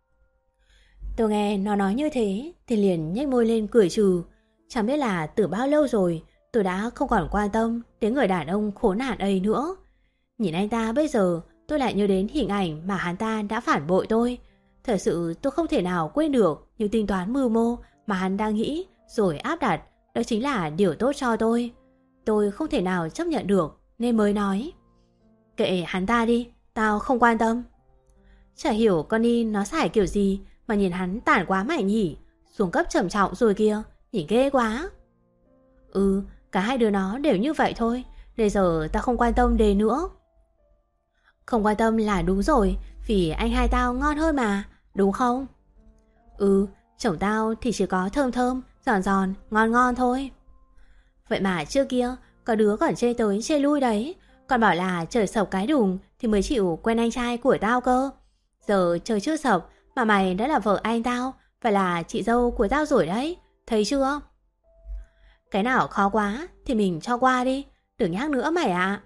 Tôi nghe nó nói như thế thì liền nhếch môi lên cười trừ. Chẳng biết là từ bao lâu rồi tôi đã không còn quan tâm đến người đàn ông khốn nạn ấy nữa. Nhìn anh ta bây giờ, tôi lại nhớ đến hình ảnh mà hắn ta đã phản bội tôi. Thật sự tôi không thể nào quên được những tính toán mưu mô mà hắn đang nghĩ rồi áp đặt, đó chính là điều tốt cho tôi. Tôi không thể nào chấp nhận được nên mới nói: Kệ hắn ta đi, tao không quan tâm. Chả hiểu con đi nó xài kiểu gì mà nhìn hắn tản quá mày nhỉ, xuống cấp trầm trọng rồi kia, nhìn ghê quá. Ừ, cả hai đứa nó đều như vậy thôi, bây giờ tao không quan tâm đến nữa. Không quan tâm là đúng rồi, vì anh hai tao ngon hơn mà, đúng không? Ừ, chồng tao thì chỉ có thơm thơm, giòn giòn, ngon ngon thôi. Vậy mà trước kia có đứa còn chê tới chê lui đấy, còn bảo là trời sập cái đùng thì mới chịu quen anh trai của tao cơ. Giờ trời chưa sập mà mày đã là vợ anh tao, phải là chị dâu của tao rồi đấy, thấy chưa? Cái nào khó quá thì mình cho qua đi, đừng nhắc nữa mày ạ.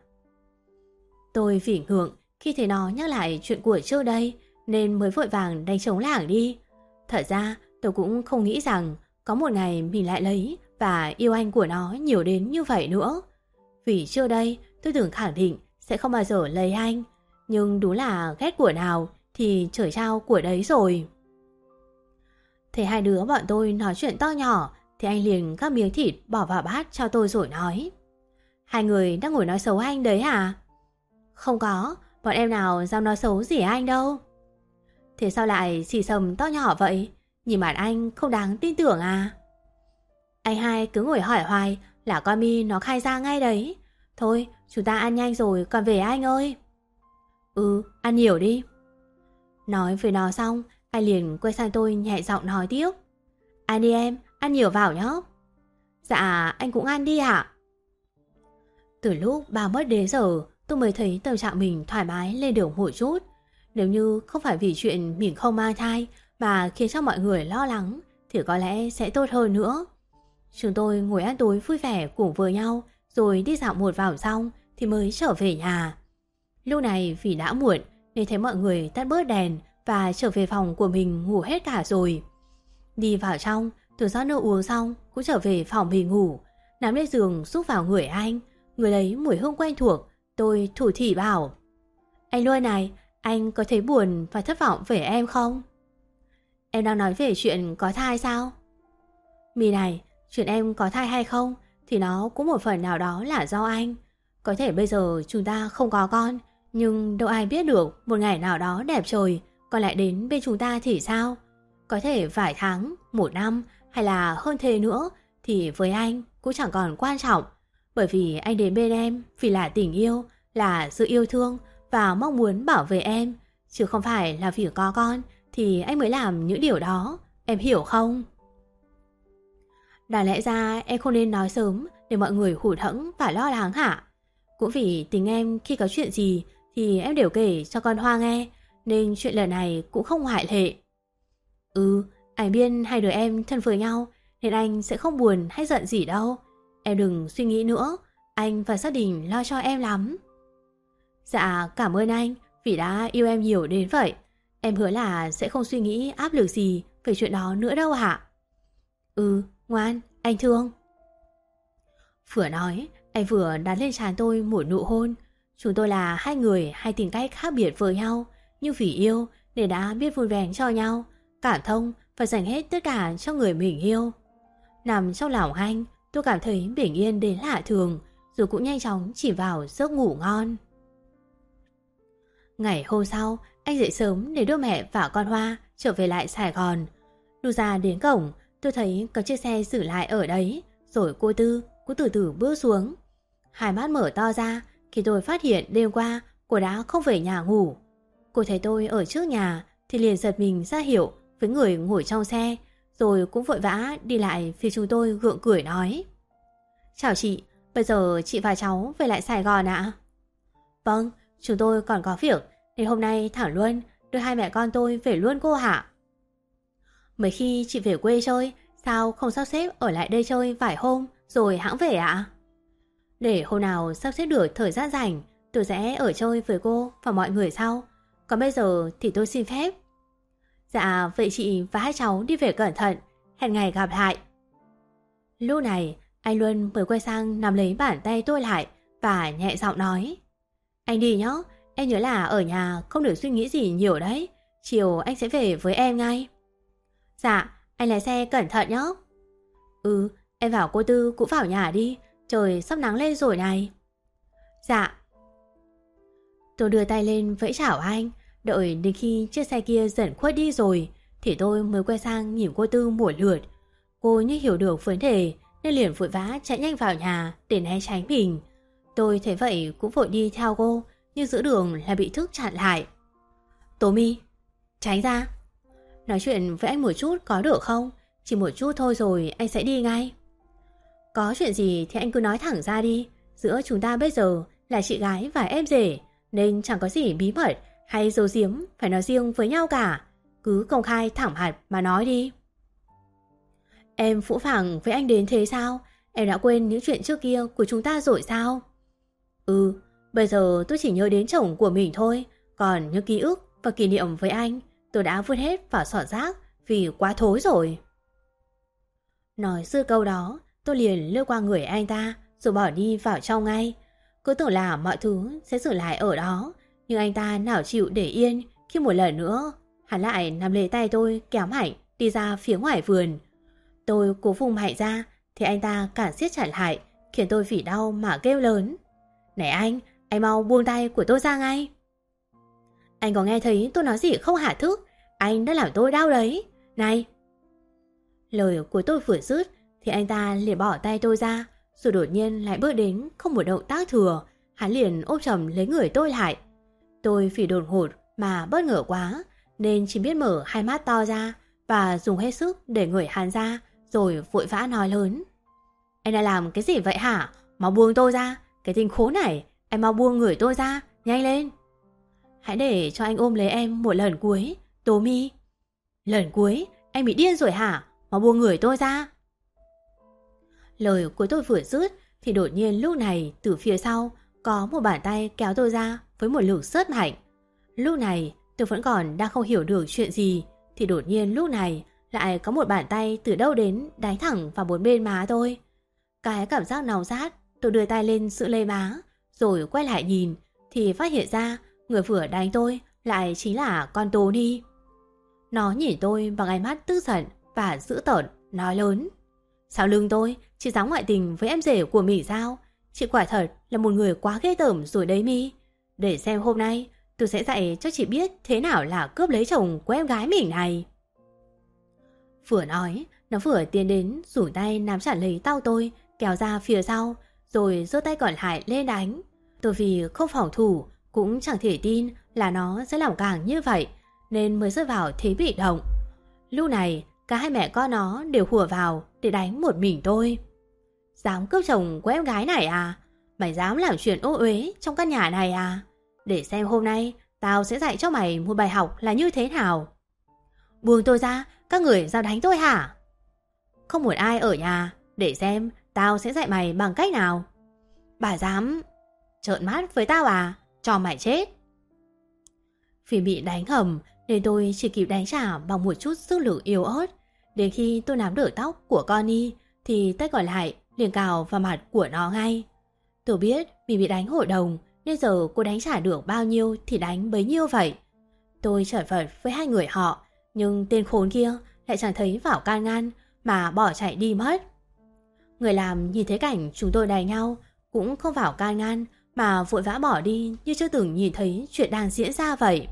Tôi phỉ ngượng khi thấy nó nhắc lại chuyện của trước đây, nên mới vội vàng đánh trống lảng đi. Thật ra tôi cũng không nghĩ rằng có một ngày mình lại lấy và yêu anh của nó nhiều đến như vậy nữa. Vì trước đây tôi tưởng khẳng định sẽ không bao giờ lấy anh, nhưng đúng là ghét của nào thì trời trao của đấy rồi. Thấy hai đứa bọn tôi nói chuyện to nhỏ thì anh liền gắp miếng thịt bỏ vào bát cho tôi rồi nói: Hai người đang ngồi nói xấu anh đấy hả? Không có, bọn em nào dám nói xấu gì anh đâu. Thế sao lại xì xầm to nhỏ vậy? Nhìn mặt anh không đáng tin tưởng à? Anh hai cứ ngồi hỏi hoài là con Mi nó khai ra ngay đấy. Thôi chúng ta ăn nhanh rồi còn về anh ơi. Ừ, ăn nhiều đi. Nói với nó xong, anh liền quay sang tôi nhẹ giọng nói tiếp: Ăn đi em, ăn nhiều vào nhé. Dạ anh cũng ăn đi ạ. Từ lúc ba mất đến giờ, tôi mới thấy tâm trạng mình thoải mái lên được một chút. Nếu như không phải vì chuyện mình không mang thai mà khiến cho mọi người lo lắng thì có lẽ sẽ tốt hơn nữa. Chúng tôi ngồi ăn tối vui vẻ cùng với nhau, rồi đi dạo một vòng xong thì mới trở về nhà. Lúc này vì đã muộn nên thấy mọi người tắt bớt đèn và trở về phòng của mình ngủ hết cả rồi. Đi vào trong, tôi rót nước uống xong cũng trở về phòng mình ngủ, nằm lên giường xúc vào người anh. Người lấy mùi hương quen thuộc, tôi thủ thỉ bảo: Anh Luân này, anh có thấy buồn và thất vọng về em không? Em đang nói về chuyện có thai sao? Mi này, chuyện em có thai hay không thì nó cũng một phần nào đó là do anh. Có thể bây giờ chúng ta không có con, nhưng đâu ai biết được một ngày nào đó đẹp trời con lại đến bên chúng ta thì sao? Có thể vài tháng, một năm hay là hơn thế nữa thì với anh cũng chẳng còn quan trọng. Bởi vì anh đến bên em vì là tình yêu, là sự yêu thương và mong muốn bảo vệ em, chứ không phải là vì có con thì anh mới làm những điều đó. Em hiểu không? Đáng lẽ ra em không nên nói sớm để mọi người hụt hẫng và lo lắng hả? Cũng vì tình em khi có chuyện gì thì em đều kể cho con Hoa nghe, nên chuyện lần này cũng không ngoại lệ. Ừ, anh biết hai đứa em thân với nhau nên anh sẽ không buồn hay giận gì đâu. Em đừng suy nghĩ nữa, anh và gia đình lo cho em lắm. Dạ, cảm ơn anh vì đã yêu em nhiều đến vậy. Em hứa là sẽ không suy nghĩ áp lực gì về chuyện đó nữa đâu hả? Ừ, ngoan, anh thương. Vừa nói, anh vừa đặt lên trán tôi một nụ hôn. Chúng tôi là hai người hai tính cách khác biệt với nhau, nhưng vì yêu nên đã biết vun vén cho nhau, cảm thông và dành hết tất cả cho người mình yêu. Nằm trong lòng anh, tôi cảm thấy bình yên đến lạ thường, rồi cũng nhanh chóng chìm vào giấc ngủ ngon. Ngày hôm sau, anh dậy sớm để đưa mẹ và con Hoa trở về lại Sài Gòn. Lúc ra đến cổng, tôi thấy có chiếc xe xử lại ở đấy, rồi cô Tư cũng từ từ bước xuống. Hai mắt mở to ra khi tôi phát hiện đêm qua cô đã không về nhà ngủ. Cô thấy tôi ở trước nhà thì liền giật mình ra hiệu với người ngồi trong xe, rồi cũng vội vã đi lại phía chúng tôi gượng cười nói: Chào chị, bây giờ chị và cháu về lại Sài Gòn ạ? Vâng, chúng tôi còn có việc nên hôm nay thẳng luôn đưa hai mẹ con tôi về luôn cô hả? Mấy khi chị về quê chơi, sao không sắp xếp ở lại đây chơi vài hôm rồi hãng về ạ? Để hôm nào sắp xếp được thời gian rảnh, tôi sẽ ở chơi với cô và mọi người sau. Còn bây giờ thì tôi xin phép. Dạ, vậy chị và hai cháu đi về cẩn thận, hẹn ngày gặp lại. Lúc này, anh Luân mới quay sang nắm lấy bàn tay tôi lại và nhẹ giọng nói: Anh đi nhé, em nhớ là ở nhà không được suy nghĩ gì nhiều đấy. Chiều anh sẽ về với em ngay. Dạ, anh lái xe cẩn thận nhé. Ừ, em vào cô Tư cũng vào nhà đi, trời sắp nắng lên rồi này. Dạ. Tôi đưa tay lên vẫy chào anh. Đợi đến khi chiếc xe kia dần khuất đi rồi thì tôi mới quay sang nhìn cô Tư một lượt. Cô như hiểu được vấn đề nên liền vội vã chạy nhanh vào nhà để né tránh mình. Tôi thấy vậy cũng vội đi theo cô, nhưng giữa đường là bị Thức chặn lại. Tố My, tránh ra. Nói chuyện với anh một chút có được không? Chỉ một chút thôi rồi anh sẽ đi ngay. Có chuyện gì thì anh cứ nói thẳng ra đi. Giữa chúng ta bây giờ là chị gái và em rể, nên chẳng có gì bí mật hay giấu giếm phải nói riêng với nhau cả. Cứ công khai thẳng mặt mà nói đi. Em phũ phàng với anh đến thế sao? Em đã quên những chuyện trước kia của chúng ta rồi sao? Ừ, bây giờ tôi chỉ nhớ đến chồng của mình thôi. Còn những ký ức và kỷ niệm với anh tôi đã vứt hết vào xỏ rác vì quá thối rồi. Nói dư câu đó, tôi liền lướt qua người anh ta rồi bỏ đi vào trong ngay. Cứ tưởng là mọi thứ sẽ dừng lại ở đó, nhưng anh ta nào chịu để yên khi một lần nữa hắn lại nắm lấy tay tôi kéo mạnh đi ra phía ngoài vườn. Tôi cố vùng mạnh ra thì anh ta càng siết chặt lại, khiến tôi vì đau mà kêu lớn. Này anh, anh mau buông tay của tôi ra ngay. Anh có nghe thấy tôi nói gì không hả Thức? Anh đã làm tôi đau đấy. Này! Lời của tôi vừa dứt thì anh ta liền bỏ tay tôi ra, rồi đột nhiên lại bước đến không một động tác thừa. Hắn liền ôm chầm lấy người tôi lại. Tôi vì đột ngột mà bất ngờ quá, nên chỉ biết mở hai mắt to ra và dùng hết sức để người hắn ra, rồi vội vã nói lớn. Anh đã làm cái gì vậy hả? Mau buông tôi ra, cái tên khốn này, anh mau buông người tôi ra, nhanh lên. Hãy để cho anh ôm lấy em một lần cuối, Tố Mi. Lần cuối? Anh bị điên rồi hả? Mau buông người tôi ra. Lời của tôi vừa dứt thì đột nhiên lúc này từ phía sau có một bàn tay kéo tôi ra với một lực rất mạnh. Lúc này tôi vẫn còn đang không hiểu được chuyện gì, thì đột nhiên lúc này lại có một bàn tay từ đâu đến đánh thẳng vào bốn bên má tôi. Cái cảm giác nóng rát, tôi đưa tay lên giữ lấy má, rồi quay lại nhìn thì phát hiện ra người vừa đánh tôi lại chính là con Tố Ni. Nó nhìn tôi bằng ánh mắt tức giận và dữ tợn, nói lớn. Sau lưng tôi, chị dám ngoại tình với em rể của mình sao? Chị quả thật là một người quá ghê tởm rồi đấy Mi. Để xem hôm nay tôi sẽ dạy cho chị biết thế nào là cướp lấy chồng của em gái mình này. Vừa nói, nó vừa tiến đến dùng tay nắm chặt lấy tao tôi, kéo ra phía sau, rồi giơ tay còn lại lên đánh. Tôi vì không phòng thủ, cũng chẳng thể tin là nó sẽ làm càng như vậy, nên mới rơi vào thế bị động. Lúc này, cả hai mẹ con nó đều hùa vào để đánh một mình tôi. Dám cướp chồng của em gái này à? Mày dám làm chuyện ô uế trong căn nhà này à? Để xem hôm nay tao sẽ dạy cho mày một bài học là như thế nào. Buông tôi ra, các người dám đánh tôi hả? Không một ai ở nhà, để xem tao sẽ dạy mày bằng cách nào. Bà dám trợn mắt với tao à? Cho mày chết. Vì bị đánh hầm nên tôi chỉ kịp đánh trả bằng một chút sức lực yếu ớt. Đến khi tôi nắm được tóc của Connie thì tay còn lại liền cào vào mặt của nó ngay. Tôi biết mình bị đánh hội đồng, nên giờ cô đánh trả được bao nhiêu thì đánh bấy nhiêu vậy. Tôi chật vật với hai người họ, nhưng tên khốn kia lại chẳng thấy vào can ngăn mà bỏ chạy đi mất. Người làm nhìn thấy cảnh chúng tôi đánh nhau cũng không vào can ngăn mà vội vã bỏ đi như chưa từng nhìn thấy chuyện đang diễn ra vậy.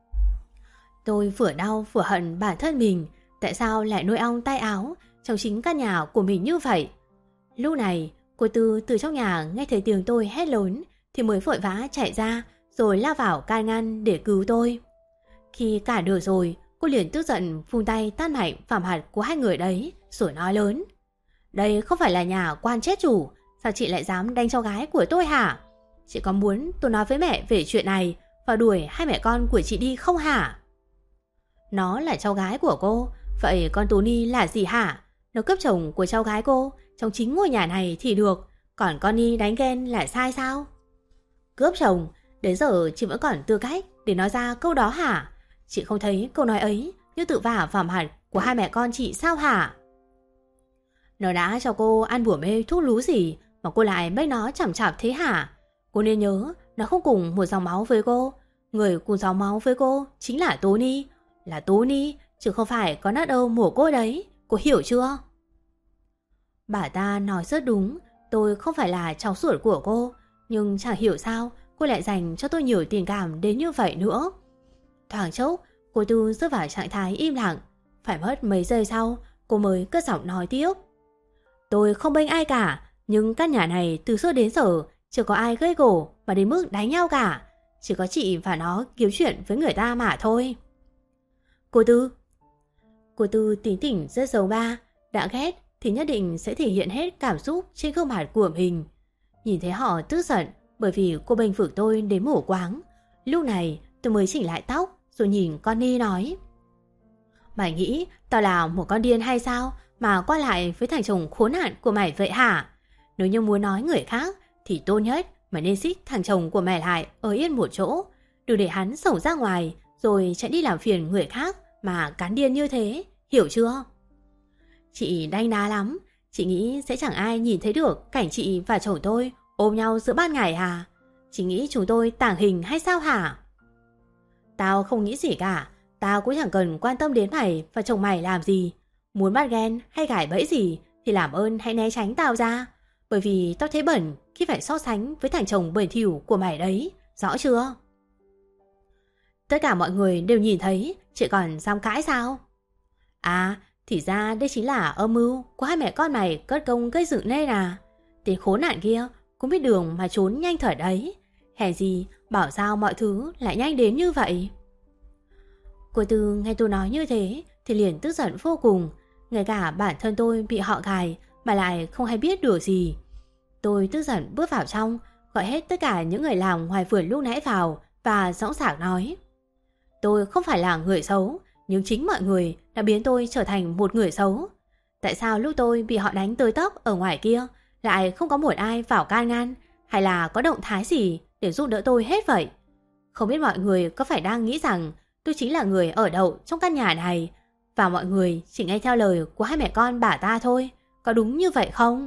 Tôi vừa đau vừa hận bản thân mình, tại sao lại nuôi ong tay áo trong chính căn nhà của mình như vậy. Lúc này cô Tư từ trong nhà nghe thấy tiếng tôi hét lớn thì mới vội vã chạy ra rồi lao vào can ngăn để cứu tôi. Khi cả được rồi, cô liền tức giận vung tay tát mạnh vào mặt của hai người đấy rồi nói lớn. Đây không phải là nhà quan chết chủ, sao chị lại dám đánh cháu gái của tôi hả? Chị có muốn tôi nói với mẹ về chuyện này và đuổi hai mẹ con của chị đi không hả? Nó là cháu gái của cô, vậy con Tú Ni là gì hả? Nó cướp chồng của cháu gái cô trong chính ngôi nhà này thì được, còn con Ni đánh ghen là sai sao? Cướp chồng? Đến giờ chị vẫn còn tư cách để nói ra câu đó hả? Chị không thấy câu nói ấy như tự vả vào mặt của hai mẹ con chị sao hả? Nó đã cho cô ăn bủa mê thuốc lú gì mà cô lại bênh nó chằm chạp thế hả? Cô nên nhớ nó không cùng một dòng máu với cô. Người cùng dòng máu với cô chính là Tố Ni. Là Tố Ni chứ không phải có nát âu mổ cô đấy. Cô hiểu chưa? Bà ta nói rất đúng. Tôi không phải là cháu ruột của cô, nhưng chẳng hiểu sao cô lại dành cho tôi nhiều tình cảm đến như vậy nữa. Thoáng chốc cô Tư rơi vào trạng thái im lặng. Phải mất mấy giây sau cô mới cất giọng nói tiếp. Tôi không bênh ai cả, nhưng căn nhà này từ xưa đến giờ chưa có ai gây gổ mà đến mức đánh nhau cả. Chỉ có chị và nó kiếm chuyện với người ta mà thôi. Cô Tư Cô Tư tính tình rất giống ba. Đã ghét thì nhất định sẽ thể hiện hết cảm xúc trên gương mặt của mình. Nhìn thấy họ tức giận bởi vì cô bênh vực tôi đến mù quáng. Lúc này tôi mới chỉnh lại tóc rồi nhìn Connie nói. Mày nghĩ tao là một con điên hay sao mà qua lại với thằng chồng khốn nạn của mày vậy hả? Nếu như muốn nói người khác thì tốt nhất mày nên xích thằng chồng của mày lại ở yên một chỗ. Đừng để hắn xổng ra ngoài rồi chạy đi làm phiền người khác mà cán điên như thế, hiểu chưa? Chị đanh đá lắm. Chị nghĩ sẽ chẳng ai nhìn thấy được cảnh chị và chồng tôi ôm nhau giữa ban ngày à? Chị nghĩ chúng tôi tàng hình hay sao hả? Tao không nghĩ gì cả. Tao cũng chẳng cần quan tâm đến mày và chồng mày làm gì. Muốn bắt ghen hay gài bẫy gì thì làm ơn hãy né tránh tao ra. Bởi vì tao thấy bẩn khi phải so sánh với thằng chồng bẩn thỉu của mày đấy, rõ chưa? Tất cả mọi người đều nhìn thấy, chị còn dám cãi sao? À, thì ra đây chính là âm mưu của hai mẹ con mày cất công gây dựng nên à. Tên khốn nạn kia cũng biết đường mà trốn nhanh thật đấy. Hèn gì bảo sao mọi thứ lại nhanh đến như vậy. Cô Tư nghe tôi nói như thế thì liền tức giận vô cùng. Ngay cả bản thân tôi bị họ gài mà lại không hay biết được gì. Tôi tức giận bước vào trong, gọi hết tất cả những người làm ngoài vườn lúc nãy vào và dõng dạc nói: tôi không phải là người xấu, nhưng chính mọi người đã biến tôi trở thành một người xấu. Tại sao lúc tôi bị họ đánh tới tấp ở ngoài kia lại không có một ai vào can ngăn hay là có động thái gì để giúp đỡ tôi hết vậy? Không biết mọi người có phải đang nghĩ rằng tôi chính là người ở đậu trong căn nhà này và mọi người chỉ nghe theo lời của hai mẹ con bà ta thôi, có đúng như vậy không?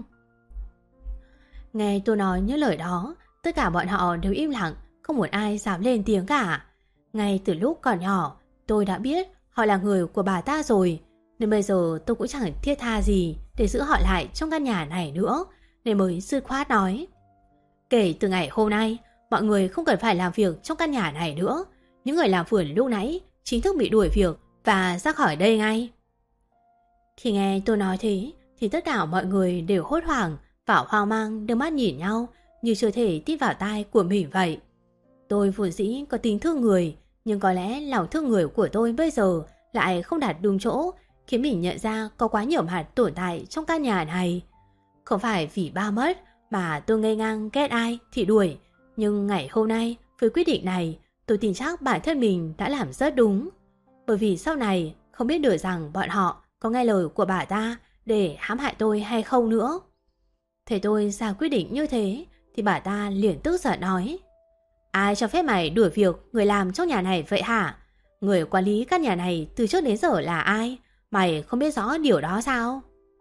Nghe tôi nói những lời đó, tất cả bọn họ đều im lặng, không một ai dám lên tiếng cả. Ngay từ lúc còn nhỏ, tôi đã biết họ là người của bà ta rồi, nên bây giờ tôi cũng chẳng thiết tha gì để giữ họ lại trong căn nhà này nữa, nên mới dứt khoát nói: kể từ ngày hôm nay, mọi người không cần phải làm việc trong căn nhà này nữa. Những người làm vườn lúc nãy chính thức bị đuổi việc và ra khỏi đây ngay. Khi nghe tôi nói thế thì tất cả mọi người đều hốt hoảng và hoang mang đưa mắt nhìn nhau như chưa thể tin vào tai của mình vậy. Tôi vốn dĩ có tính thương người, nhưng có lẽ lòng thương người của tôi bây giờ lại không đạt đúng chỗ, khiến mình nhận ra có quá nhiều mặt tồn tại trong căn nhà này. Không phải vì ba mất mà tôi ngây ngang ghét ai thì đuổi, nhưng ngày hôm nay với quyết định này, tôi tin chắc bản thân mình đã làm rất đúng. Bởi vì sau này không biết được rằng bọn họ có nghe lời của bà ta để hãm hại tôi hay không nữa. Thấy tôi ra quyết định như thế thì bà ta liền tức giận nói: ai cho phép mày đuổi việc người làm trong nhà này vậy hả? Người quản lý căn nhà này từ trước đến giờ là ai? Mày không biết rõ điều đó sao?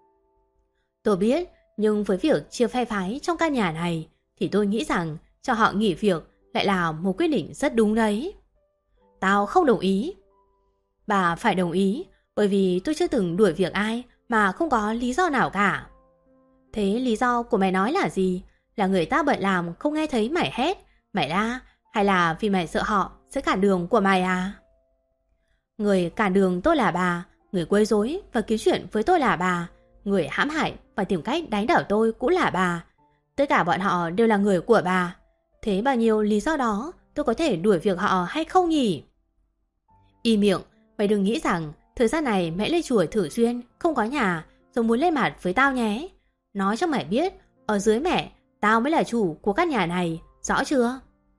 Tôi biết, nhưng với việc chia phe phái trong căn nhà này thì tôi nghĩ rằng cho họ nghỉ việc lại là một quyết định rất đúng đấy. Tao không đồng ý. Bà phải đồng ý, bởi vì tôi chưa từng đuổi việc ai mà không có lý do nào cả. Thế lý do của mày nói là gì? Là người ta bận làm không nghe thấy mày hét, mày la, hay là vì mày sợ họ sẽ cản đường của mày à? Người cản đường tôi là bà, người quấy rối và kiếm chuyện với tôi là bà, người hãm hại và tìm cách đánh đảo tôi cũng là bà. Tất cả bọn họ đều là người của bà. Thế bao nhiêu lý do đó tôi có thể đuổi việc họ hay không nhỉ? Im miệng, mày đừng nghĩ rằng thời gian này mẹ lên chùa thử duyên, không có nhà rồi muốn lên mặt với tao nhé. Nói cho mày biết, ở dưới mẹ, tao mới là chủ của căn nhà này, rõ chưa?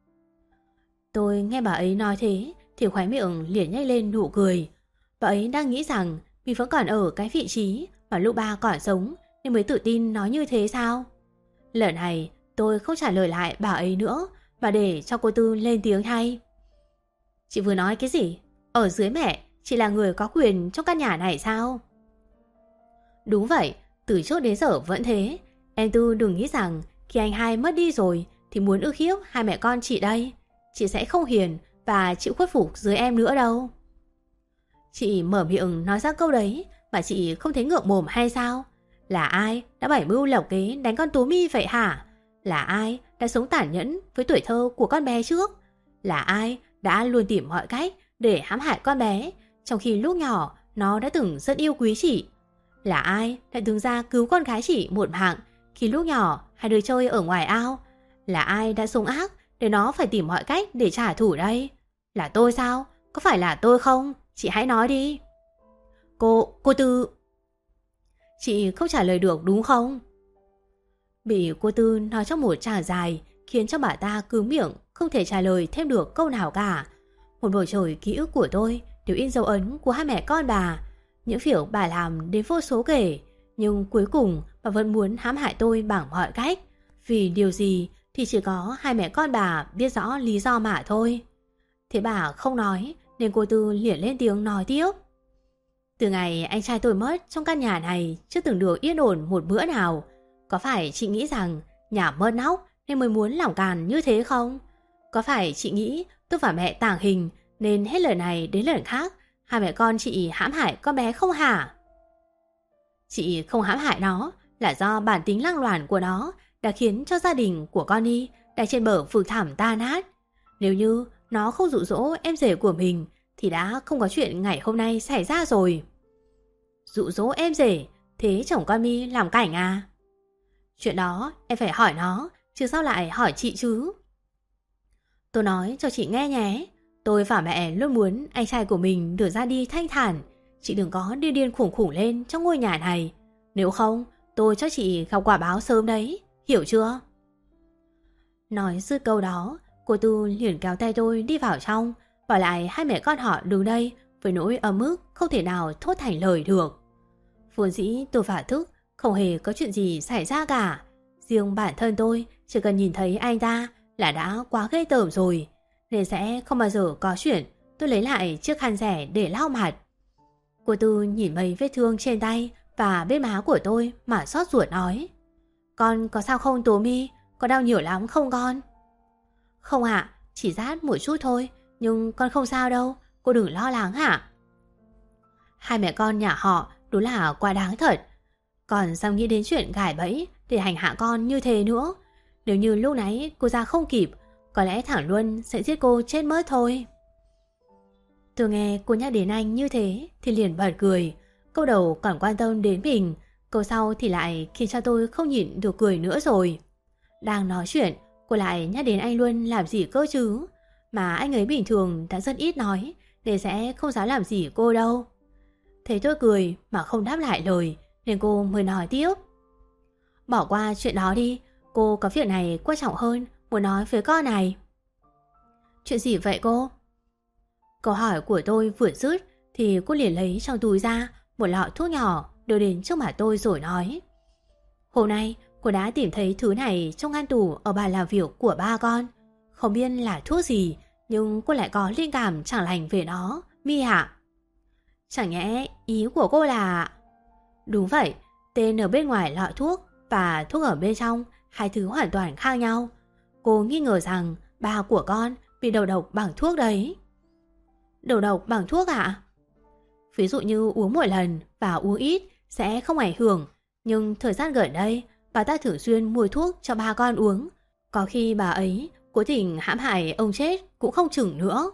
Tôi nghe bà ấy nói thế thì khóe miệng liền nhếch lên nụ cười. Bà ấy đang nghĩ rằng mình vẫn còn ở cái vị trí mà lúc ba còn sống nên mới tự tin nói như thế sao? Lần này tôi không trả lời lại bà ấy nữa mà để cho cô Tư lên tiếng thay. Chị vừa nói cái gì? Ở dưới mẹ, chị là người có quyền trong căn nhà này sao? Đúng vậy, từ trước đến giờ vẫn thế. Em Tư đừng nghĩ rằng khi anh hai mất đi rồi thì muốn ức hiếp hai mẹ con chị đây. Chị sẽ không hiền và chịu khuất phục dưới em nữa đâu. Chị mở miệng nói ra câu đấy mà chị không thấy ngượng mồm hay sao? Là ai đã bày mưu lộc kế đánh con Tú My vậy hả? Là ai đã sống tàn nhẫn với tuổi thơ của con bé trước? Là ai đã luôn tìm mọi cách để hãm hại con bé, trong khi lúc nhỏ nó đã từng rất yêu quý chị? Là ai đã đứng ra cứu con gái chị một mạng khi lúc nhỏ hai đứa chơi ở ngoài ao? Là ai đã sống ác để nó phải tìm mọi cách để trả thù đây? Là tôi sao? Có phải là tôi không? Chị hãy nói đi. Cô, cô Tư... Chị không trả lời được đúng không? Bị cô Tư nói trong một tràng dài khiến cho bà ta cứng miệng, không thể trả lời thêm được câu nào cả. Một bầu trời ký ức của tôi đều in dấu ấn của hai mẹ con bà. Những việc bà làm đến vô số kể, nhưng cuối cùng bà vẫn muốn hãm hại tôi bằng mọi cách. Vì điều gì thì chỉ có hai mẹ con bà biết rõ lý do mà thôi. Thế bà không nói nên cô Tư liền lên tiếng nói tiếp. Từ ngày anh trai tôi mất trong căn nhà này chưa từng được yên ổn một bữa nào. Có phải chị nghĩ rằng nhà mất nóc nên mới muốn lỏng càn như thế không? Có phải chị nghĩ tôi và mẹ tàng hình nên hết lần này đến lần khác Hai mẹ con chị hãm hại con bé không hả? Chị không hãm hại nó là do bản tính lăng loàn của nó đã khiến cho gia đình của con đi đang trên bờ vực thẳm tan nát. Nếu như nó không dụ dỗ em rể của mình thì đã không có chuyện ngày hôm nay xảy ra rồi. Dụ dỗ em rể, thế chồng con mi làm cảnh à? Chuyện đó em phải hỏi nó, chứ sao lại hỏi chị chứ? Tôi nói cho chị nghe nhé, tôi và mẹ luôn muốn anh trai của mình được ra đi thanh thản. Chị đừng có điên điên khủng khủng lên trong ngôi nhà này. Nếu không, tôi cho chị gặp quả báo sớm đấy, hiểu chưa? Nói dứt câu đó, cô Tư liền kéo tay tôi đi vào trong, bỏ lại hai mẹ con họ đứng đây với nỗi ấm ức không thể nào thốt thành lời được. Vốn dĩ tôi và Thức không hề có chuyện gì xảy ra cả. Riêng bản thân tôi chỉ cần nhìn thấy anh ta là đã quá ghê tởm rồi, nên sẽ không bao giờ có chuyện tôi lấy lại chiếc khăn rẻ để lau mặt. Cô Tư nhìn mấy vết thương trên tay và bên má của tôi mà xót ruột nói: Con có sao không Tố Mi? Có đau nhiều lắm không con? Không ạ, chỉ rát một chút thôi, nhưng con không sao đâu, cô đừng lo lắng hả? Hai mẹ con nhà họ đúng là quá đáng thật. Còn sao nghĩ đến chuyện gài bẫy để hành hạ con như thế nữa? Nếu như lúc nãy cô ra không kịp, có lẽ thằng Luân sẽ giết cô chết mất thôi. Tôi nghe cô nhắc đến anh như thế thì liền bật cười. Câu đầu còn quan tâm đến mình, câu sau thì lại khiến cho tôi không nhịn được cười nữa rồi. Đang nói chuyện, cô lại nhắc đến anh Luân làm gì cơ chứ? Mà anh ấy bình thường đã rất ít nói, nên sẽ không dám làm gì cô đâu. Thấy tôi cười mà không đáp lại lời, nên cô mới nói tiếp: Bỏ qua chuyện đó đi, cô có việc này quan trọng hơn muốn nói với con này. Chuyện gì vậy cô? Câu hỏi của tôi vừa dứt thì cô liền lấy trong túi ra một lọ thuốc nhỏ đưa đến trước mặt tôi rồi nói: Hôm nay cô đã tìm thấy thứ này trong ngăn tủ ở bàn làm việc của ba con. Không biết là thuốc gì, nhưng cô lại có linh cảm chẳng lành về nó, Mi ạ. Chẳng nhẽ ý của cô là... Đúng vậy, tên ở bên ngoài lọ thuốc và thuốc ở bên trong, hai thứ hoàn toàn khác nhau. Cô nghi ngờ rằng ba của con bị đầu độc bằng thuốc đấy. Đầu độc bằng thuốc ạ? Ví dụ như uống một lần và uống ít sẽ không ảnh hưởng, nhưng thời gian gần đây bà ta thường xuyên mua thuốc cho ba con uống. Có khi bà ấy cố tình hãm hại ông chết cũng không chừng nữa.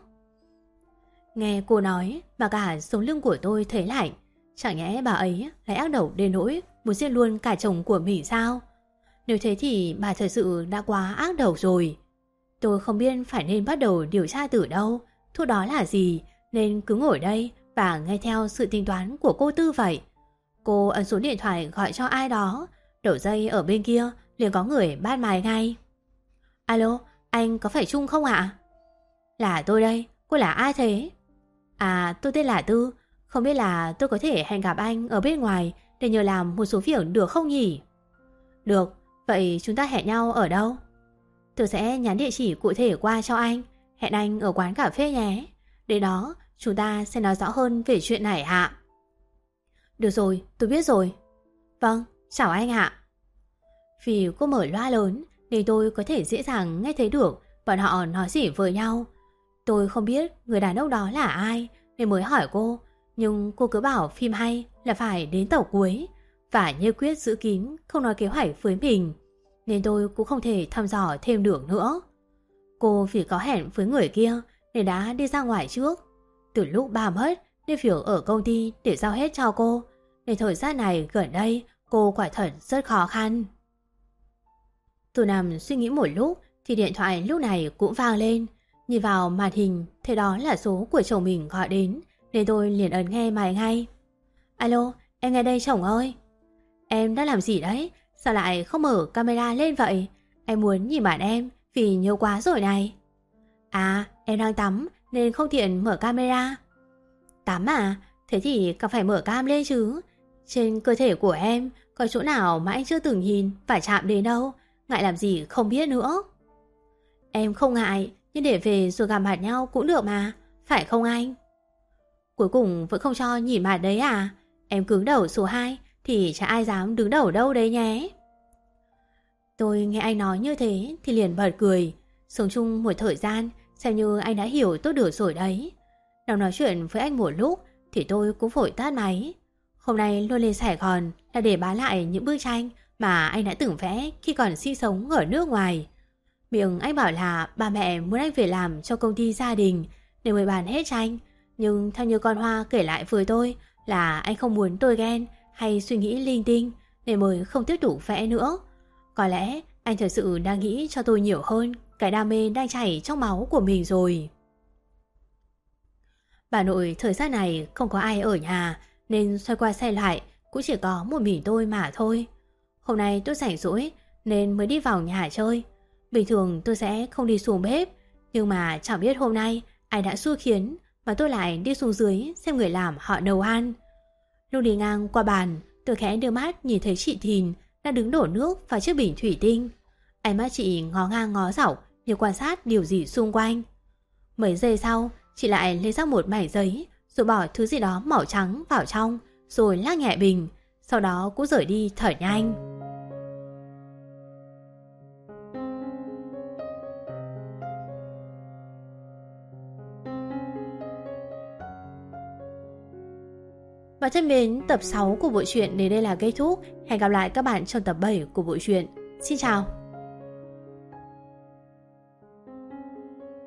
Nghe cô nói mà cả sống lưng của tôi thấy lạnh. Chẳng nhẽ bà ấy lại ác độc đến nỗi muốn giết luôn cả chồng của mình sao? Nếu thế thì bà thật sự đã quá ác độc rồi. Tôi không biết phải nên bắt đầu điều tra từ đâu, thuốc đó là gì, nên cứ ngồi đây và nghe theo sự tính toán của cô Tư vậy. Cô ấn số điện thoại gọi cho ai đó, đầu dây ở bên kia liền có người bắt máy ngay. Alo, anh có phải Trung không ạ? Là tôi đây, cô là ai thế? À, tôi tên là Tư, không biết là tôi có thể hẹn gặp anh ở bên ngoài để nhờ làm một số việc được không nhỉ? Được, vậy chúng ta hẹn nhau ở đâu? Tôi sẽ nhắn địa chỉ cụ thể qua cho anh, hẹn anh ở quán cà phê nhé. Đến đó, chúng ta sẽ nói rõ hơn về chuyện này ạ. Được rồi, tôi biết rồi. Vâng, chào anh ạ. Vì cô mở loa lớn nên tôi có thể dễ dàng nghe thấy được bọn họ nói gì với nhau. Tôi không biết người đàn ông đó là ai nên mới hỏi cô, nhưng cô cứ bảo phim hay là phải đến tập cuối và như quyết giữ kín không nói kế hoạch với mình, nên tôi cũng không thể thăm dò thêm được nữa. Cô vì có hẹn với người kia nên đã đi ra ngoài trước. Từ lúc bà mất nên việc ở công ty để giao hết cho cô, nên thời gian này gần đây cô quả thật rất khó khăn. Tôi nằm suy nghĩ một lúc thì điện thoại lúc này cũng vang lên. Nhìn vào màn hình thấy đó là số của chồng mình gọi đến, nên tôi liền ấn nghe máy ngay. Alo, em nghe đây chồng ơi. Em đã làm gì đấy? Sao lại không mở camera lên vậy? Em muốn nhìn mặt em vì nhớ quá rồi này. À, em đang tắm nên không tiện mở camera. Tắm à? Thế thì cần phải mở cam lên chứ. Trên cơ thể của em có chỗ nào mà anh chưa từng nhìn phải chạm đến đâu, ngại làm gì không biết nữa. Em không ngại, nhưng để về rồi gặp mặt nhau cũng được mà, phải không anh? Cuối cùng vẫn không cho nhìn mặt đấy à? Em cứng đầu số hai thì chả ai dám đứng đầu đâu đấy nhé. Tôi nghe anh nói như thế thì liền bật cười. Sống chung một thời gian xem như anh đã hiểu tốt được rồi đấy. Đang nói chuyện với anh một lúc thì tôi cũng vội tắt máy. Hôm nay luôn lên Sài Gòn là để bán lại những bức tranh mà anh đã từng vẽ khi còn sinh sống ở nước ngoài. Miệng anh bảo là ba mẹ muốn anh về làm cho công ty gia đình để mới bán hết tranh. Nhưng theo như con Hoa kể lại với tôi là anh không muốn tôi ghen hay suy nghĩ linh tinh nên mới không tiếp tục vẽ nữa. Có lẽ anh thật sự đang nghĩ cho tôi nhiều hơn cái đam mê đang chảy trong máu của mình rồi. Bà nội thời gian này không có ai ở nhà nên xoay qua xoay lại cũng chỉ có một mình tôi mà thôi. Hôm nay tôi rảnh rỗi nên mới đi vào nhà chơi. Bình thường tôi sẽ không đi xuống bếp, nhưng mà chẳng biết hôm nay ai đã xui khiến mà tôi lại đi xuống dưới xem người làm họ nấu ăn. Lúc đi ngang qua bàn, tôi khẽ đưa mắt nhìn thấy chị Thìn đang đứng đổ nước vào chiếc bình thủy tinh. Ánh mắt chị ngó ngang ngó dọc như quan sát điều gì xung quanh. Mấy giây sau, chị lại lấy ra một mảnh giấy rồi bỏ thứ gì đó màu trắng vào trong rồi lắc nhẹ bình, sau đó cũng rời đi thở nhanh. Và thân mến, tập sáu của bộ truyện đến đây là kết thúc. Hẹn gặp lại các bạn trong tập bảy của bộ truyện. Xin chào!